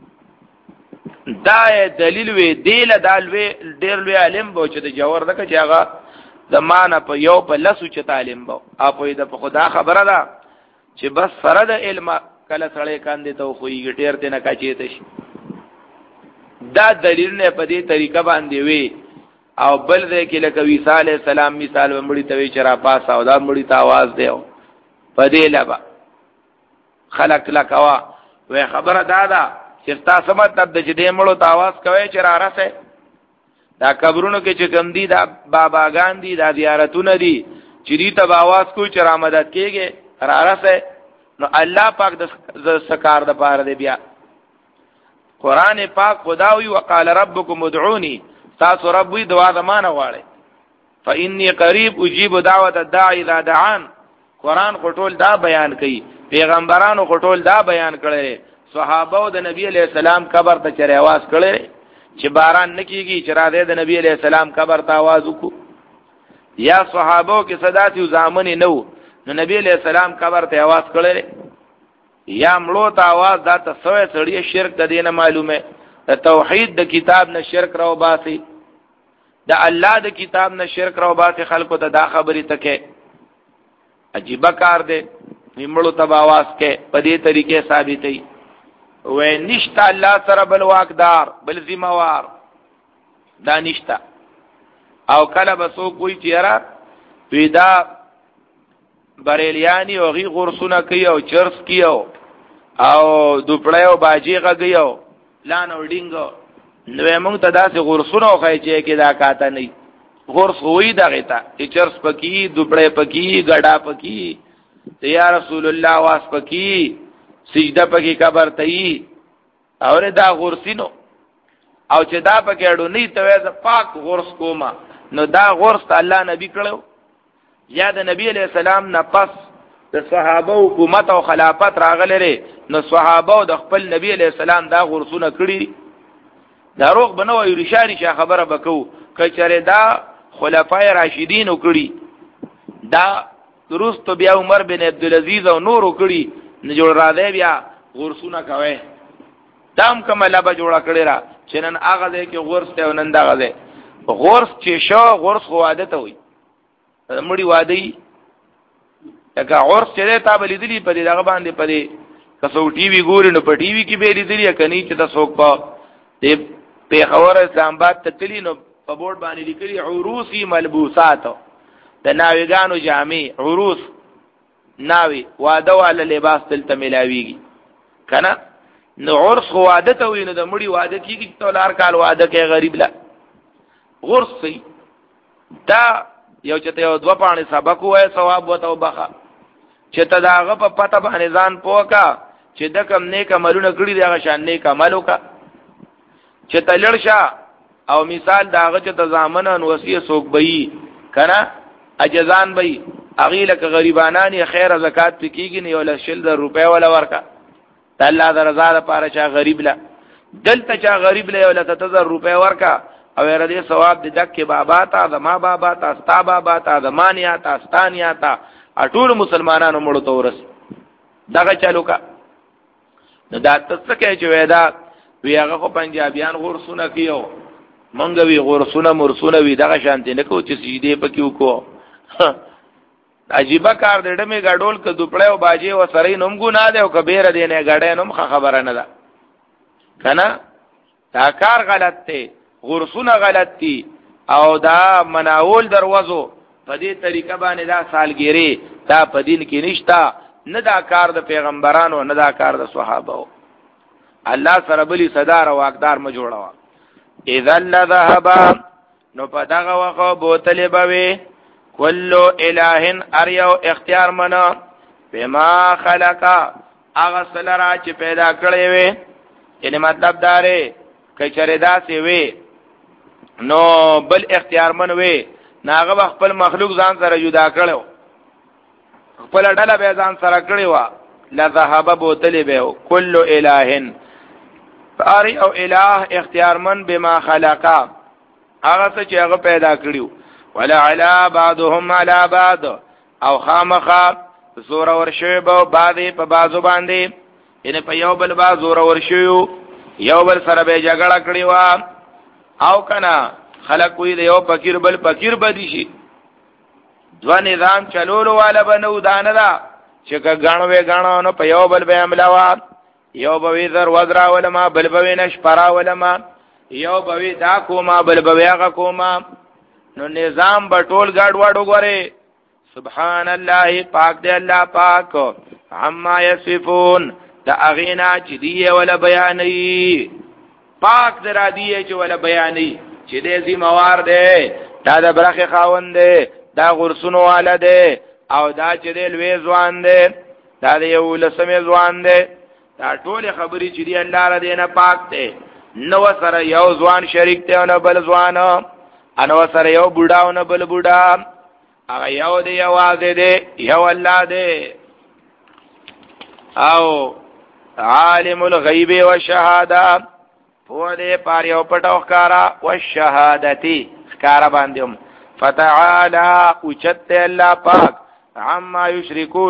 دا دلیل وی دیل دالوی ډیر لوی علم بو چې د جوور دغه چې هغه زمانہ په یو په لسو چې تعلیم بو اپو د په خدا خبره ده چې بس سره د علم کله سړی کاندې ته خو یې ټیر ته نه کاچې ته شي دا دلیل نه په دې طریقه باندې وی او بل دې کې لکه عیسی علی السلام مثال ومړي ته وی چې را پاس او دا مړي ته आवाज دیو په دې لبا خلق لکوا وی خبره دادا چې تاسو مطلب د دې مړو ته आवाज کوي چې را راسه دا قبرونو کې چې کم دي دا باباګان دي دا زیارتونه دي چې دې ته आवाज کوي چې را مدد کېږي را راسه نو الله پاک د سکار د پاره دی بیا قران پاک خداوی وقال ربكم ادعوني تاسو رب وی دعا زمانه غواړي فاني قريب اجيب دعوه الداعي اذا دعان قران خټول دا بیان کوي پیغمبرانو خټول دا بیان کړي صحابه او د نبی علیہ السلام قبر ته چره आवाज کړي چې باران نکېږي چې را دې د نبی علیہ السلام قبر ته आवाज وکړو یا صحابه کې صداتي زامن نو نو نبی علیہ السلام قبر ته आवाज کړي یا مړو ته आवाज دا تسوي سړی شرک د دینه معلومه د توحید د کتاب نه شرک راو باسي د الله د کتاب نه شرک راو باسي خلکو ته دا خبرې تکه عجیب کار دی مړو ته आवाज کې په دې طریقې ثابتې وې نشتا الله سره بل واقدار بل ذمہوار دا نشتا او کله بسو کوئی چیرې پیدا بریلیانی او غي غرسونه کوي او چرس کیو او دوپړیو باجی غږیو لان او ډینګو نو موږ ته داسې غرسونه خوای چې کې دا کاته نه غرس وې دغه ته چې چرس پکی دوپړې پکی غډا پکی یا رسول الله واس پکی سجده پکی قبر ته اور دا غرسینو او چې دا پکې اډو نه ته پاک غرس کوما نو دا غرس الله نبی کړو یا د نبی علیہ السلام نه پس د صحابه حکومت او خلافت راغلره نو صحابه او د خپل نبی علیہ السلام دا غرسونه کړی دروغ بنو وی رشاری شه خبره بکو کچره دا خلفای راشدین وکړي دا درست بیا عمر بن عبدالعزیز او نور وکړي نه جوړ را دی بیا غرسونه کوي دام کومه لبه جوړه کړی را چې نن هغه دی کې غرس ته نن دا غزه غرس چې شو غرس خو عادت وي مړی وادي لکه عرس چې تا بلی دلی په دې دغه باندې په دې کسو ټي وي ګوري نو په ټي وي کې به لیدلی کني چې تاسو په دې په خبر اسلام آباد ته تلی نو په بورډ باندې لیکلي عروسي ملبوسات د ناویګانو جامې عروس ناوي واده والا لباس تلته ملاويږي کنه نو عرس خو عادت وي نو د مړی واده کیږي ته لار کال واده کې غریب لا غرس سي دا یو چې ته یو دو پانی سبق وای ثواب وته بخا چې ته داغه په پته باندې ځان پوکا چې د کم نیک عملونه کړی دغه شان نیک عمل وکا چې ته لړشا او مثال داغه چې ته ځامن وصیه سوک بئی کنه اجزان بئی اغیله ک غریبانانی خیر زکات پکېږي نه ولا شل د روپیا ولا ورکا الله د رضا لپاره چا غریب لا دلته چا غریب له ولا تزر روپیا ورکا او ر دې ثواب د دک بابا تا د ما بابا تا ستا بابا تا د مانیا تا ستانیا تا ټول مسلمانانو مړو ته ورس دغه چالو کا نو دا تاسو کې چې ودا وی هغه خو پنجابیان غورسونه کیو مونږ وی غورسونه مرسونه وی دغه شانتي نه کو چې سیدې پکې وکړو عجیب کار دې ډمه غډول ک دوپړې او باجی و سره نوم ګنا ده او کبیر دې نه غډې نوم خبره نه ده کنه دا کار غلط دی غرسونه غلط دي او دا مناول دروازو په دې طریقه باندې دا سالګيري دا په دین کې نشتا نه دا کار د پیغمبرانو نه دا کار د صحابه الله سره بلی صدر او واقدار م جوړوا اذا لذهب نو په دغه وخت بوتل بوي کل الہ اریو اختیار منا بما خلقا اغه سلرا چې پیدا کړی وي یعنی مطلب داره کچره دا سی وي نو بل اختیار من وي ناغه خپل مخلوق ځان سره جدا کړو خپل ډله به ځان سره کړی و لا ذهب بوتل به کل الہ اری او الہ اختیار من بما خلقا هغه چې هغه پیدا کړیو ولا علا بعضهم على بعض او خامخا زور ورشوی به بعضی په بعضو باندې ینه په یو بل با زور ورشوی یو بل سره به جګړه کړی و او کنا خلق وی یو فقیر بل فقیر بدی شي دوا نظام چلولو والا بنو دانه دا چې غاڼو وی غاڼو نو په یو بل به عمله وا یو به زر وزرا ولما بل به نش پرا ولما یو به دا کوما بل به هغه کوما نو نظام بټول ګډ واډو غره سبحان الله پاک دی الله پاک عما یصفون دا اغینا چې دی ولا بیانې پاک درا دی چې ولا بیانې چې دې زی موار دی دا د برخه خاوند دی دا غرسونو والا دی او دا چې دې لوی ځوان دی دا د یو لسمه ځوان دی دا ټول خبرې چې دی الله را دینه پاک دی نو سره یو ځوان شریک دی او نه بل ځوان انو سره یو بوډا او نه بل بوډا هغه یو دی یواز دی یو الله دی او عالم الغیب والشهاده هو دې پاره یو پټو ښکارا والشهادتی ښکارا باندې فتعالى اوچت الله پاک عما یشرکون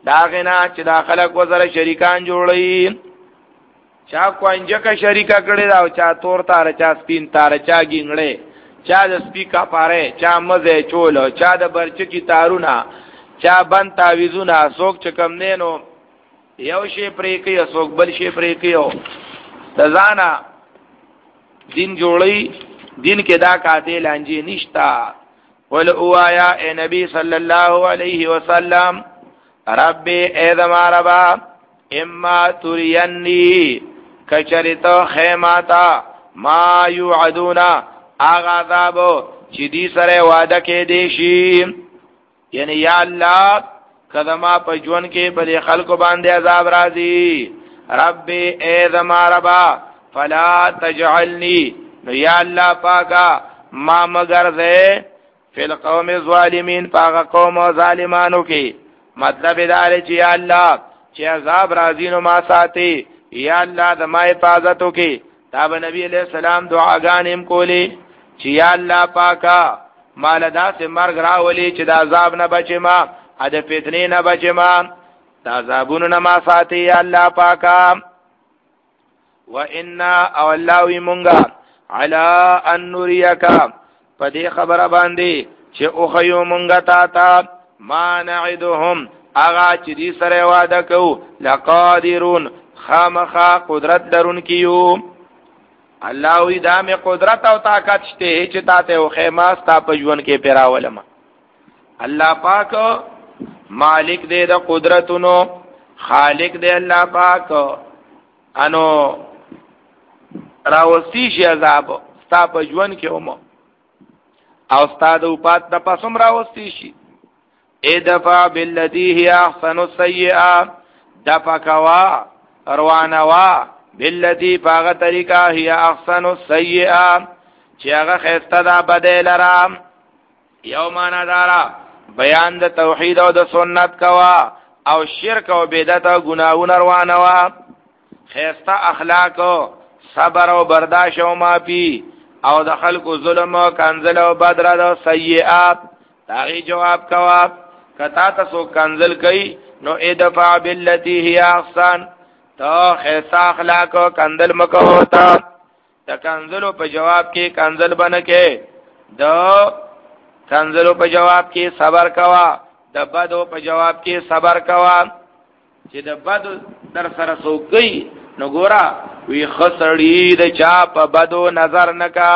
دا غنا چې دا خلق وزره شریکان جوړي چا کوانجکه شریکا کړي دا چا تور تار چا سپین تار چا ګنګړې چا د سپیکا پاره چا مزه چولو چا د برچکی تارونه چا بند تعویذونه څوک چې کم نینو یو شی پرې کوي څوک بل شی پرې کوي د ځانا دین جوړي دین کې دا کاته لانجی نشتا ول اوایا اے نبی صلی الله علیه وسلم رب اذما ربا اما ترینی کچریتو خیماتا ما یوعدونا آغا عذابو چی دی سر وعده کې دیشی یعنی یا اللہ کدما پا جون کے پدی خلق باندے عذاب رازی رب اذما ربا فلا تجعلنی نو یا اللہ پاکا ما مگر دے فی القوم الظالمین پاکا قوم و ظالمانو کی مطلب دارے چی یا اللہ چی عذاب رازینو ما ساتی یا اللہ دما حفاظتو کی تاب نبی علیہ السلام دعاگانیم کولی چی یا اللہ پاکا مالدا سے مرگ راولی چی دا عذاب نہ بچے ما اد فتنی نہ بچے ما دا عذابون نہ ما ساتی یا اللہ پاکا و انا او اللہ وی منگا علا ان نوریکا پدی خبر باندی چی اخیو منگا تاتا ما نعدهم اغا چی دی سر وعدہ کو لقادرون خامخا قدرت درون کیو اللہ وی دا میں قدرت او طاقت شتے چی تاتے او خیماس تا پجون کے پیراولما اللہ پاک مالک دے دا قدرتونو خالق دے اللہ پاک انو راوستی شی عذاب ستا پجون کے امو او ستا دا اوپات دا پسم راوستی شی ادفع باللتی ہی احسن السیئہ دفع کوا روانوا باللتی پاغ طریقہ ہی احسن السیئہ چی اغا خیستا دا بدل رام یومانا دارا بیان دا توحید او دا سنت کوا او شرک او بیدت او گناہون روانوا خیستا اخلاق صبر او برداشت او مافی او د خلق ظلم او کنزل او بدر او سیئات تاغي جواب کوا کتا تاسو کنزل کئ نو ادفع باللتی هی احسن تو خیستا اخلاق او کنزل مکو ہوتا تا کنزلو په جواب کې کنزل بنکه دو کنزلو په جواب کې صبر کوا د بدو په جواب کې صبر کوا چې د بد در سره سوګي نو ګورا وی خسړی د چا په بدو نظر نکا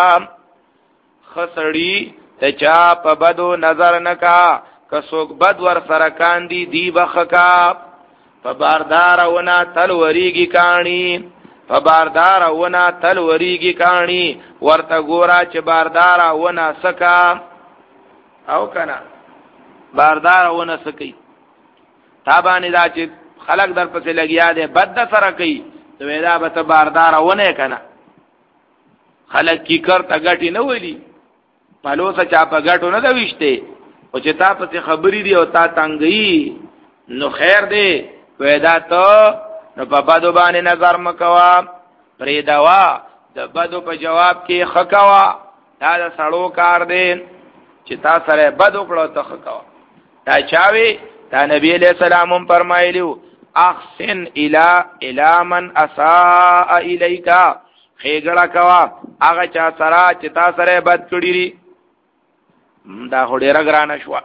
خسړی د چا په بدو نظر نکا که څوک بد ور سره کاندي دی بخکا په باردار ونا تل وریږي کانی په باردار ونا تل وریږي کانی ورته ګورا چې باردار ونا سکا او کنا باردار ونا سکی تابانی دا چې خلق در پسې لګیا دي بد سره کوي نو دا به ته باردار ونه کنا خلق کی کر تا غټي نه ویلي پالوسه چا په غټو نه دا وشته او چې تا پسې خبري دی او تا تنګي نو خیر دی وېدا ته نو په بدو باندې نظر مکوا پرې دوا د بدو په جواب کې خکوا دا د سړو کار دی چې تا سره بدو کړو ته خکوا دا چاوي دا نبی علیہ السلام هم فرمایلیو احسن الى الى من اساء الیک خېګړه کوا هغه چا سره چې تا سره بد کړی دا هډیره ګرانه شو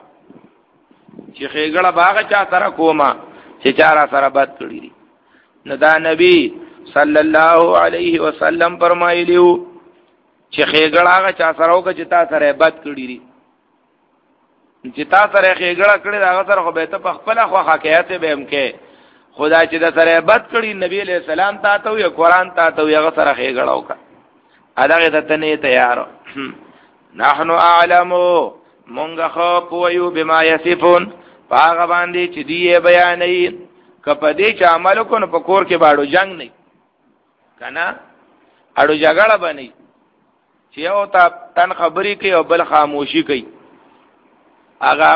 چې خېګړه باغ چا سره کوما چې چارا سره بد کړی نو دا نبی صلی الله علیه وسلم فرمایلیو چې خېګړه هغه چا سره وکړه چې تا سره بد کړی چې تا سره خېګړه کړی دا سره خو به ته په خپل خو حکایت به هم کې خدا چې د سره بد کړی نبی علیہ السلام تا ته یو قرآن تا ته یو سره خېګړه وکړه اداغه ته تنه تیار نحنو اعلمو مونږ خو پویو بما یصفون پاغه باندې چې دی بیانې کپه دې چې عمل کو نو په کور کې باړو جنگ نه کنا اړو جګړه باندې چې یو تا تن خبرې کوي او بل خاموشي کوي هغه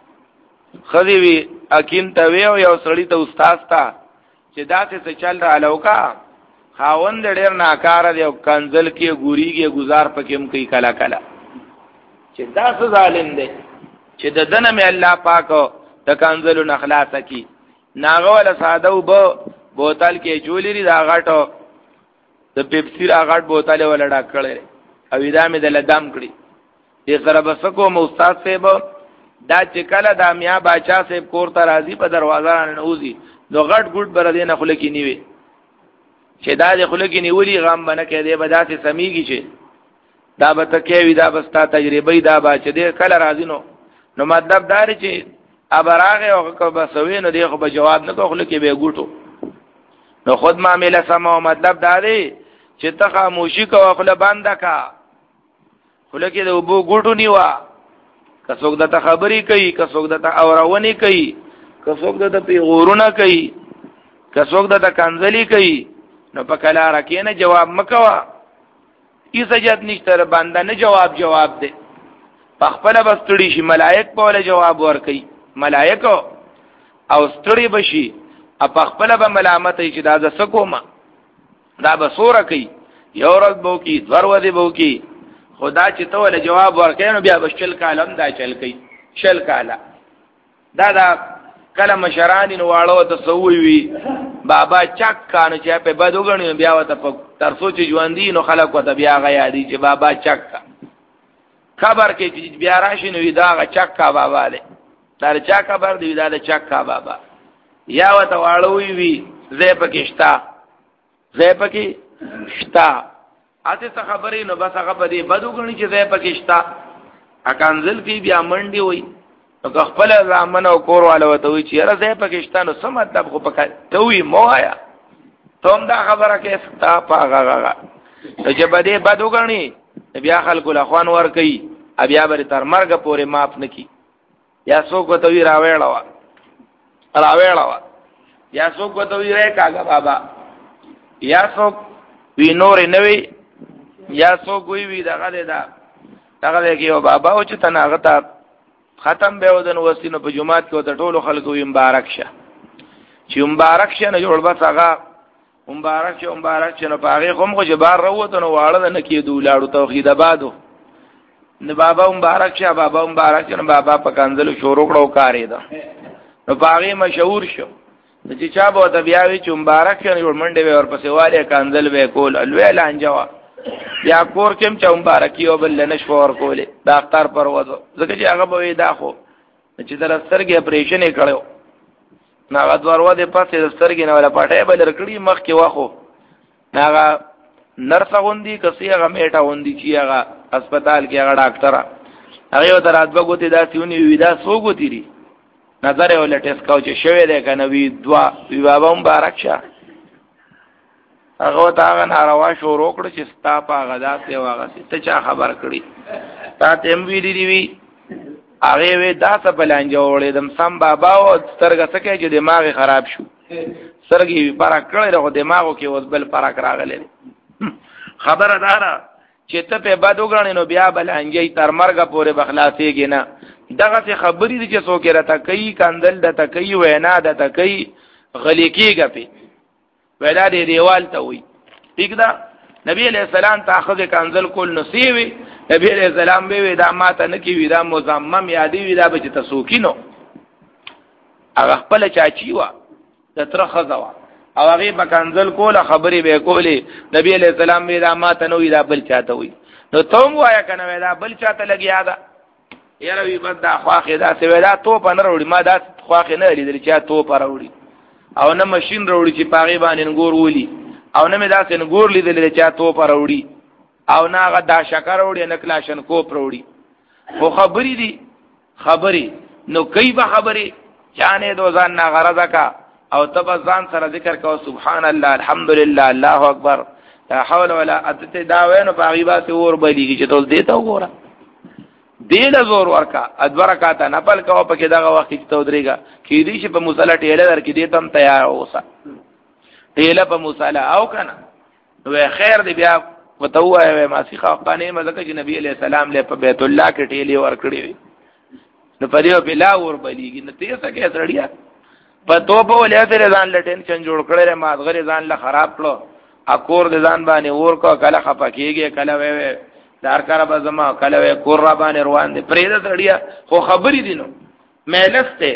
خذي وی اکین ته ویو یو سړی ته استاد تا چې داسې څه چل را لوکا خاوند ډېر ناکاره دی او کنزل کې ګوريږي گزار پکې هم کوي کلا کلا چې داسې ظالم دی چې د دنه مې الله پاک د کنزل نخلاص کی ناغه ولا ساده وب بوتل کې چولې دا غاټو د پیپسی را غاټ بوتل ولا ډاکړې او دا مې د لدام کړی دې سره بس کوم استاد صاحب دا چې کله د میا باچا صاحب کور ته راځي په دروازه نه نوځي نو غټ ګډ بر دې نه خله کې نیوي چې دا دې خله کې نیولي غم باندې کې دې بداسه سميږي چې دا به تکي وي دا بستا تجربه دا با چې دې کله راځي نو نو مطلب دا چې ابراغه او کو بسوي نو دې خو به جواب نه کوخله کې به ګوټو نو خود معاملې سمو مطلب دا دی چې ته خاموشي کو خپل بند کا خله کې د وبو ګوټو نیوا کڅوګ د خبرې کوي کڅوګ د اورونی کوي کڅوګ د پیغورونه کوي کڅوګ د کنځلي کوي نو په کله راکې نه جواب مکوا ای سجاد نشته باندې نه جواب جواب دی په خپل بستړي شي ملائک په له جواب ور کوي ملائک او ستړي بشي په خپل به ملامت چې دا ز سکوما دا به سوره کوي یو ورځ بو کی دور ودی بو کی خدا چې ته ول جواب ورکې نو بیا بشل کالم دا چل کوي شل کالا دا دا کله مشران نو واړو ته سووي وي بابا چک کانو چې په بدو غنی بیا وته تر سوچ ژوندۍ نو خلک وته بیا غیا دي چې بابا چک خبر کې چې بیا راشي نو دا غ چک کا بابا له تر چا خبر دی دا چک کا بابا یا وته واړوي وي زې پکښتا زې پکې شتا اته څه خبرې نو بس هغه په دې بدو غنی چې زې پکښتا اکانزل کې بیا منډي وي نو خپل ځامن او کور والو ته وي چې را زې پکښتا نو څه مطلب خو پکې ته وي موایا ته دا خبره کې ستا پاغه چې بده بدو غنی بیا خلکو له خوان ور کوي بیا بر تر مرګ پورې معاف نکي یا څوک ته وی راوېړوا راوېړوا یا څوک ته وی رې کاګه بابا یا څوک وی نور نه وی یا څوک وی وی دغه دا دغه کې یو بابا او چې تناغه تا ختم به ودن وسینو په جمعات کې ته ټولو خلکو مبارک شه چې مبارک شه نه جوړ بس هغه مبارک شه مبارک شه نو پاره کوم خو جبار وروته نو واړه نه کېدو لاړو توحید آبادو نو بابا مبارک شه بابا مبارک شه نو بابا په کنزل شروع کړو کارې ده نو پاره مشهور شو چې چا به ته بیا وی چې مبارک شه جوړ منډه و اور پسې والے کنزل به کول الوی لانجوا بیا کور کوم چې مبارکي او بل نه شور کوله ډاکټر پر وځو ځکه چې هغه به دا خو چې در سترګې اپریشن یې کړو ناغه دروازه د پاسه د سترګې نه ولا پټه بل رکړي مخ کې واخو ناغه نرسه غوندي کسي هغه میټه غوندي چې هغه هسپتال کې هغه ډاکټر هغه تر اتبه غوتی دا سونی ویدا سو غوتی ری نظر یې ول ټیسټ کاو چې شوی دی کنه وی دوا وی بابا مبارک شه هغه تا هغه ناروا شو روکړ چې ستا په غدا ته واغه ته چا خبر کړي تا تم وی دی وی هغه وی دا څه بلان جوړې دم سم بابا او سترګه سکه چې دماغ خراب شو سرګي پر کړه دغه دماغو کې اوس بل پر راغله خبره دارا چې ته په بادو غړنې نو بیا بلانجي تر مرګه پورې بخلاصيږي نه دغه څه خبرې دي چې څوک راته کوي کاندل د تکي وینا د تکي غلي کېږي په ولا دی دیوال ته وي ٹھیک ده نبی علیہ السلام تاخذ کانزل کول نصیوی نبی علیہ السلام به دا ماته نکی وی دا مزمم یادی وی دا بچ تسوکینو هغه خپل چاچی وا د تر خزوا او هغه به کانزل کوله خبرې به کولې نبی علیہ السلام به دا ماته نو وی دا بل چاته وی نو توم وایا کنه وی دا بل چاته لګیا دا یاره وی بد دا خواخه دا سی وی دا تو په نه وروړي ما دا خواخه نه لیدل چې تو په وروړي او نه ماشين وروړي چې پاغي باندې نګور ولي او نه مې دا څنګه ګور لیدل چې تو په وروړي او نه هغه دا شکر وروړي نه کلاشن کو پروړي خو خبرې دي خبرې نو کوي به خبرې چانه دو ځان نه غرضه کا او تب ځان سره ذکر کو سبحان الله الحمدلله الله اکبر لا حول ولا قوه دا وینو پاغي باسه اور بلیږي چې تول دیتا وګوره دیل زور ورکا ادورکاتا نپل کوا پکې دغه وخت کې تو درېګا کې دې چې په مصلا ټیله در کې دې تم تیار اوسه ټیله په مصلا او کنه نو خیر دې بیا وتوه ما سیخه خانه مزکه چې نبی علیہ السلام له په بیت الله کې ټیله ور کړې وي نو په دې بلا ور بلیږي نو تیسه کې سړیا په تو په ولې ته ځان له ټینشن جوړ کړل ما غره ځان له خراب کړو اکور دې ځان باندې ور کو کله خپکیږي کله وې دار کار به زما کله وې کور را باندې روان دي پرې دې تړیا خو خبرې دي نو مېلسته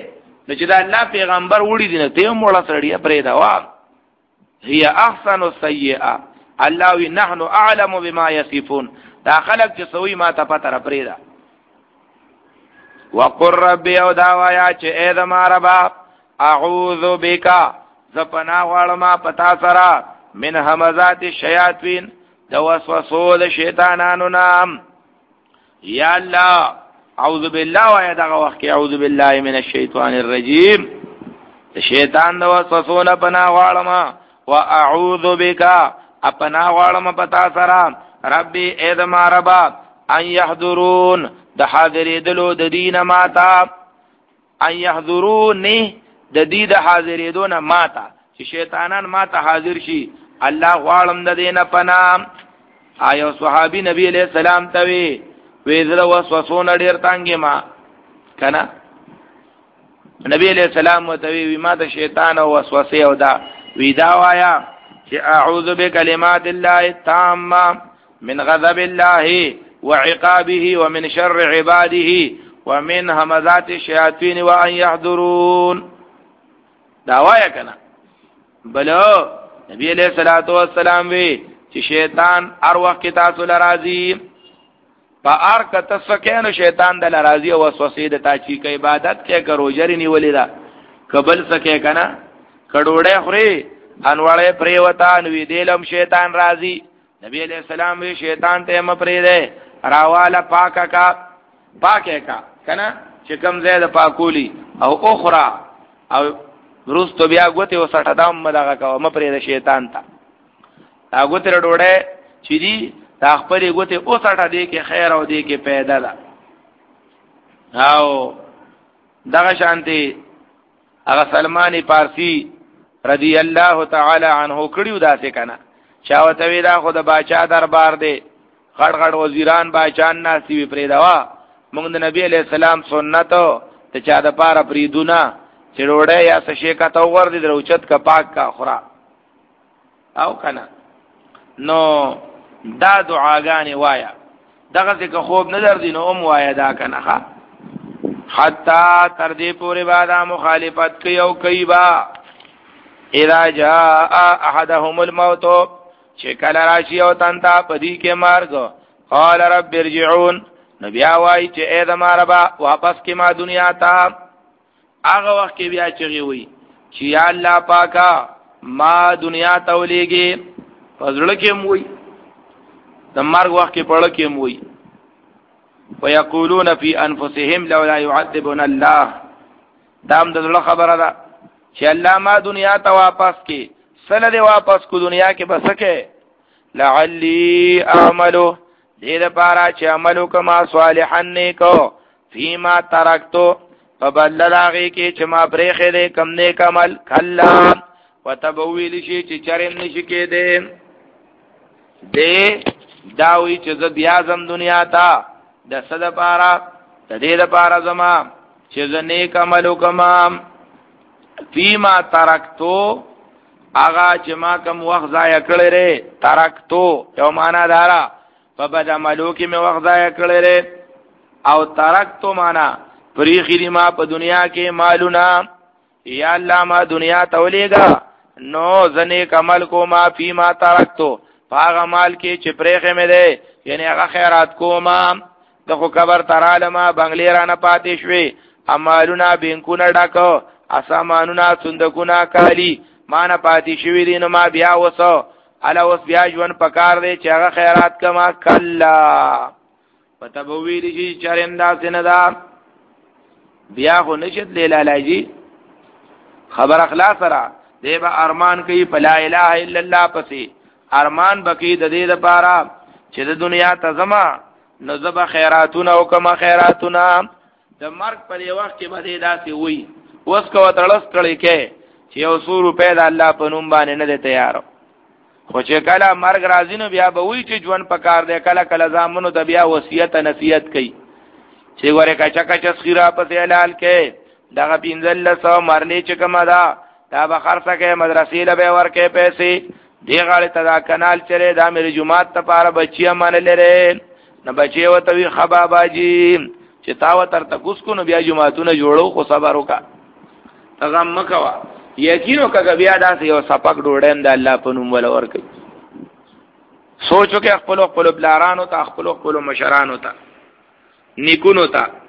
نو چې دا الله پیغمبر وړي دي نه ته مولا سړی پرې دا وا هي احسن السيئه الله وی نحنو اعلم بما يصفون دا خلق چې سوی ما ته پته پرې دا وقر ربي او دا وایا چې اې د ما رب اعوذ بک زپنا غړما پتا سرا من همزات الشیاطین د وسوسو د شیطانانو نام یا الله اعوذ بالله وایا دا وخت اعوذ بالله من الشیطان الرجیم شیطان د وسوسو نه پنا غړما واعوذ بک اپنا غړما پتا سرا ربي اې د ما رب ان يحضرون د حاضرې دلو د دین ماتا ان يحضروني د دې د حاضرې دون ماتا چې شیطانان ماته حاضر شي الله غواړم د دینه پنام آیو صحابي نبی علیہ السلام ته وی ویزره وسوسونه ډیر تانګې ما کنه نبی علیہ السلام ته وی ما د شیطان او وسوسه او دا وی دا وایا چې اعوذ بکلمات الله التامه من غضب الله وعقابه ومن شر عباده ومن همزات الشياطين وان يحضرون دا وایا کنه بلو نبی علیہ الصلوۃ والسلام وی چې شیطان هر وخت تاسو لراضی په ار کته سکینو شیطان د لراضی او وسوسې د تا چی کې عبادت کې کرو جری نیولې دا قبل سکے کنه کډوړې خوري انواله پریوتا نو دیلم شیطان راضی نبی علیہ السلام وی شیطان ته م پرې ده راواله پاکا کا پاکه کا کنه چې کم زید پاکولی او اخرى او روستو بیا غوته وسټه دام مداغه کا م پرې ده شیطان ته دا غوته ډوړې چې دی تا خپل غوته وسټه دی کې خیر او دی کې پیدا ده او دغه شانتي هغه سلمان فارسی رضی الله تعالی عنہ کړیو داسې کنه چاوته وی دا خو د باچا دربار دی غړ غړ وزیران باچان ناسی وی پرې دا موږ د نبی علیہ السلام سنت ته چا د پاره پریدونه چې روړې یا سشي کا تو ور دي دروچت کا پاک کا خورا او کنه نو دا دعاګانې وایا دغه څه خوب نه در دي نو ام وایا دا کنه ها حتا تر دې پورې بادا مخالفت کوي او کوي با اذا جاء احدهم الموت چې کله راشي او تنتا پدی کې مرګ قال رب ارجعون نبي وايي چې اې د ما ربا واپس کې ما دنیا ته هغه وخت کې بیا چغي وي چې یا الله پاکا ما دنیا ته ولېږي پزړه کې موي د مرګ وخت کې پړ کې موي ويقولون في انفسهم لولا يعذبنا الله دام د خبره ده چې الله ما دنیا ته واپس کې سره دی واپس کو دنیا کې بسکه لعلی اعملو دې لپاره چې عملو کما صالحا نیکو فيما ترکتو فبللاغي کې چې ما پرېخې دې کم نیک عمل کلا وتبویل شي چې چرېم نشي کې دې دې داوی چې ز بیا زم دنیا ته د صد لپاره د دې لپاره زما چې ز نیک عملو کما فيما ترکتو آغا چې ما کوم وخت ضایع کړی ری ترکتو یو معنا دارا په بد عملو کې مې وخت ضایع کړی ری او ترکتو معنا پریخی دی ما په دنیا کې مالونا یا الله ما دنیا ته ولېګا نو زنه عمل کو ما فی ما ترکتو هغه مال کې چې پریخه مې ده یعنی هغه خیرات کوما دغه قبر تراله ما بنگلې را نه پاتې شوي امالونا بینکونه ډاکو اسمانونا صندوقونه کالی ما نه پاتې شوی دي نو ما بیا وسو الا وس بیا ژوند پکار دی چې هغه خیرات کما کلا پتبوی دي چې چرندا سندا بیا خو نشد لیلالاجی خبر اخلاص را دی با ارمان کوي په لا اله الا الله پسې ارمان بکی د دې لپاره چې د دنیا ته زما نذب خیراتونه او کما خیراتونه د مرګ په وخت کې به داسې وي وس کو تړس کړي کې چې یو سو روپے د الله په نوم باندې نه دی تیار خو چې کله مرګ راځي نو بیا به وی چې ژوند پکار دی کله کله زامنو د بیا وصیت نصیحت کوي چې ګوره کچا کچا خیره په حلال کې دغه پینځل سو مرلې چې کومه دا دا به خرڅه کې مدرسې له به ورکې پیسې دی غاړه تدا کانال چره دا مې جمعات ته پاره بچیا منل لري نه بچي وته وی خبا باجی چې تاو تر تکوس کو نو بیا جمعاتونه جوړو خو صبر وکا غم مکوا یقینو کګه بیا داسې یو سپک ډوډۍ د الله په نوم ولا ورکي سوچو کې خپل خپل بلارانو ته خپل خپل مشرانو ته نیکونو ته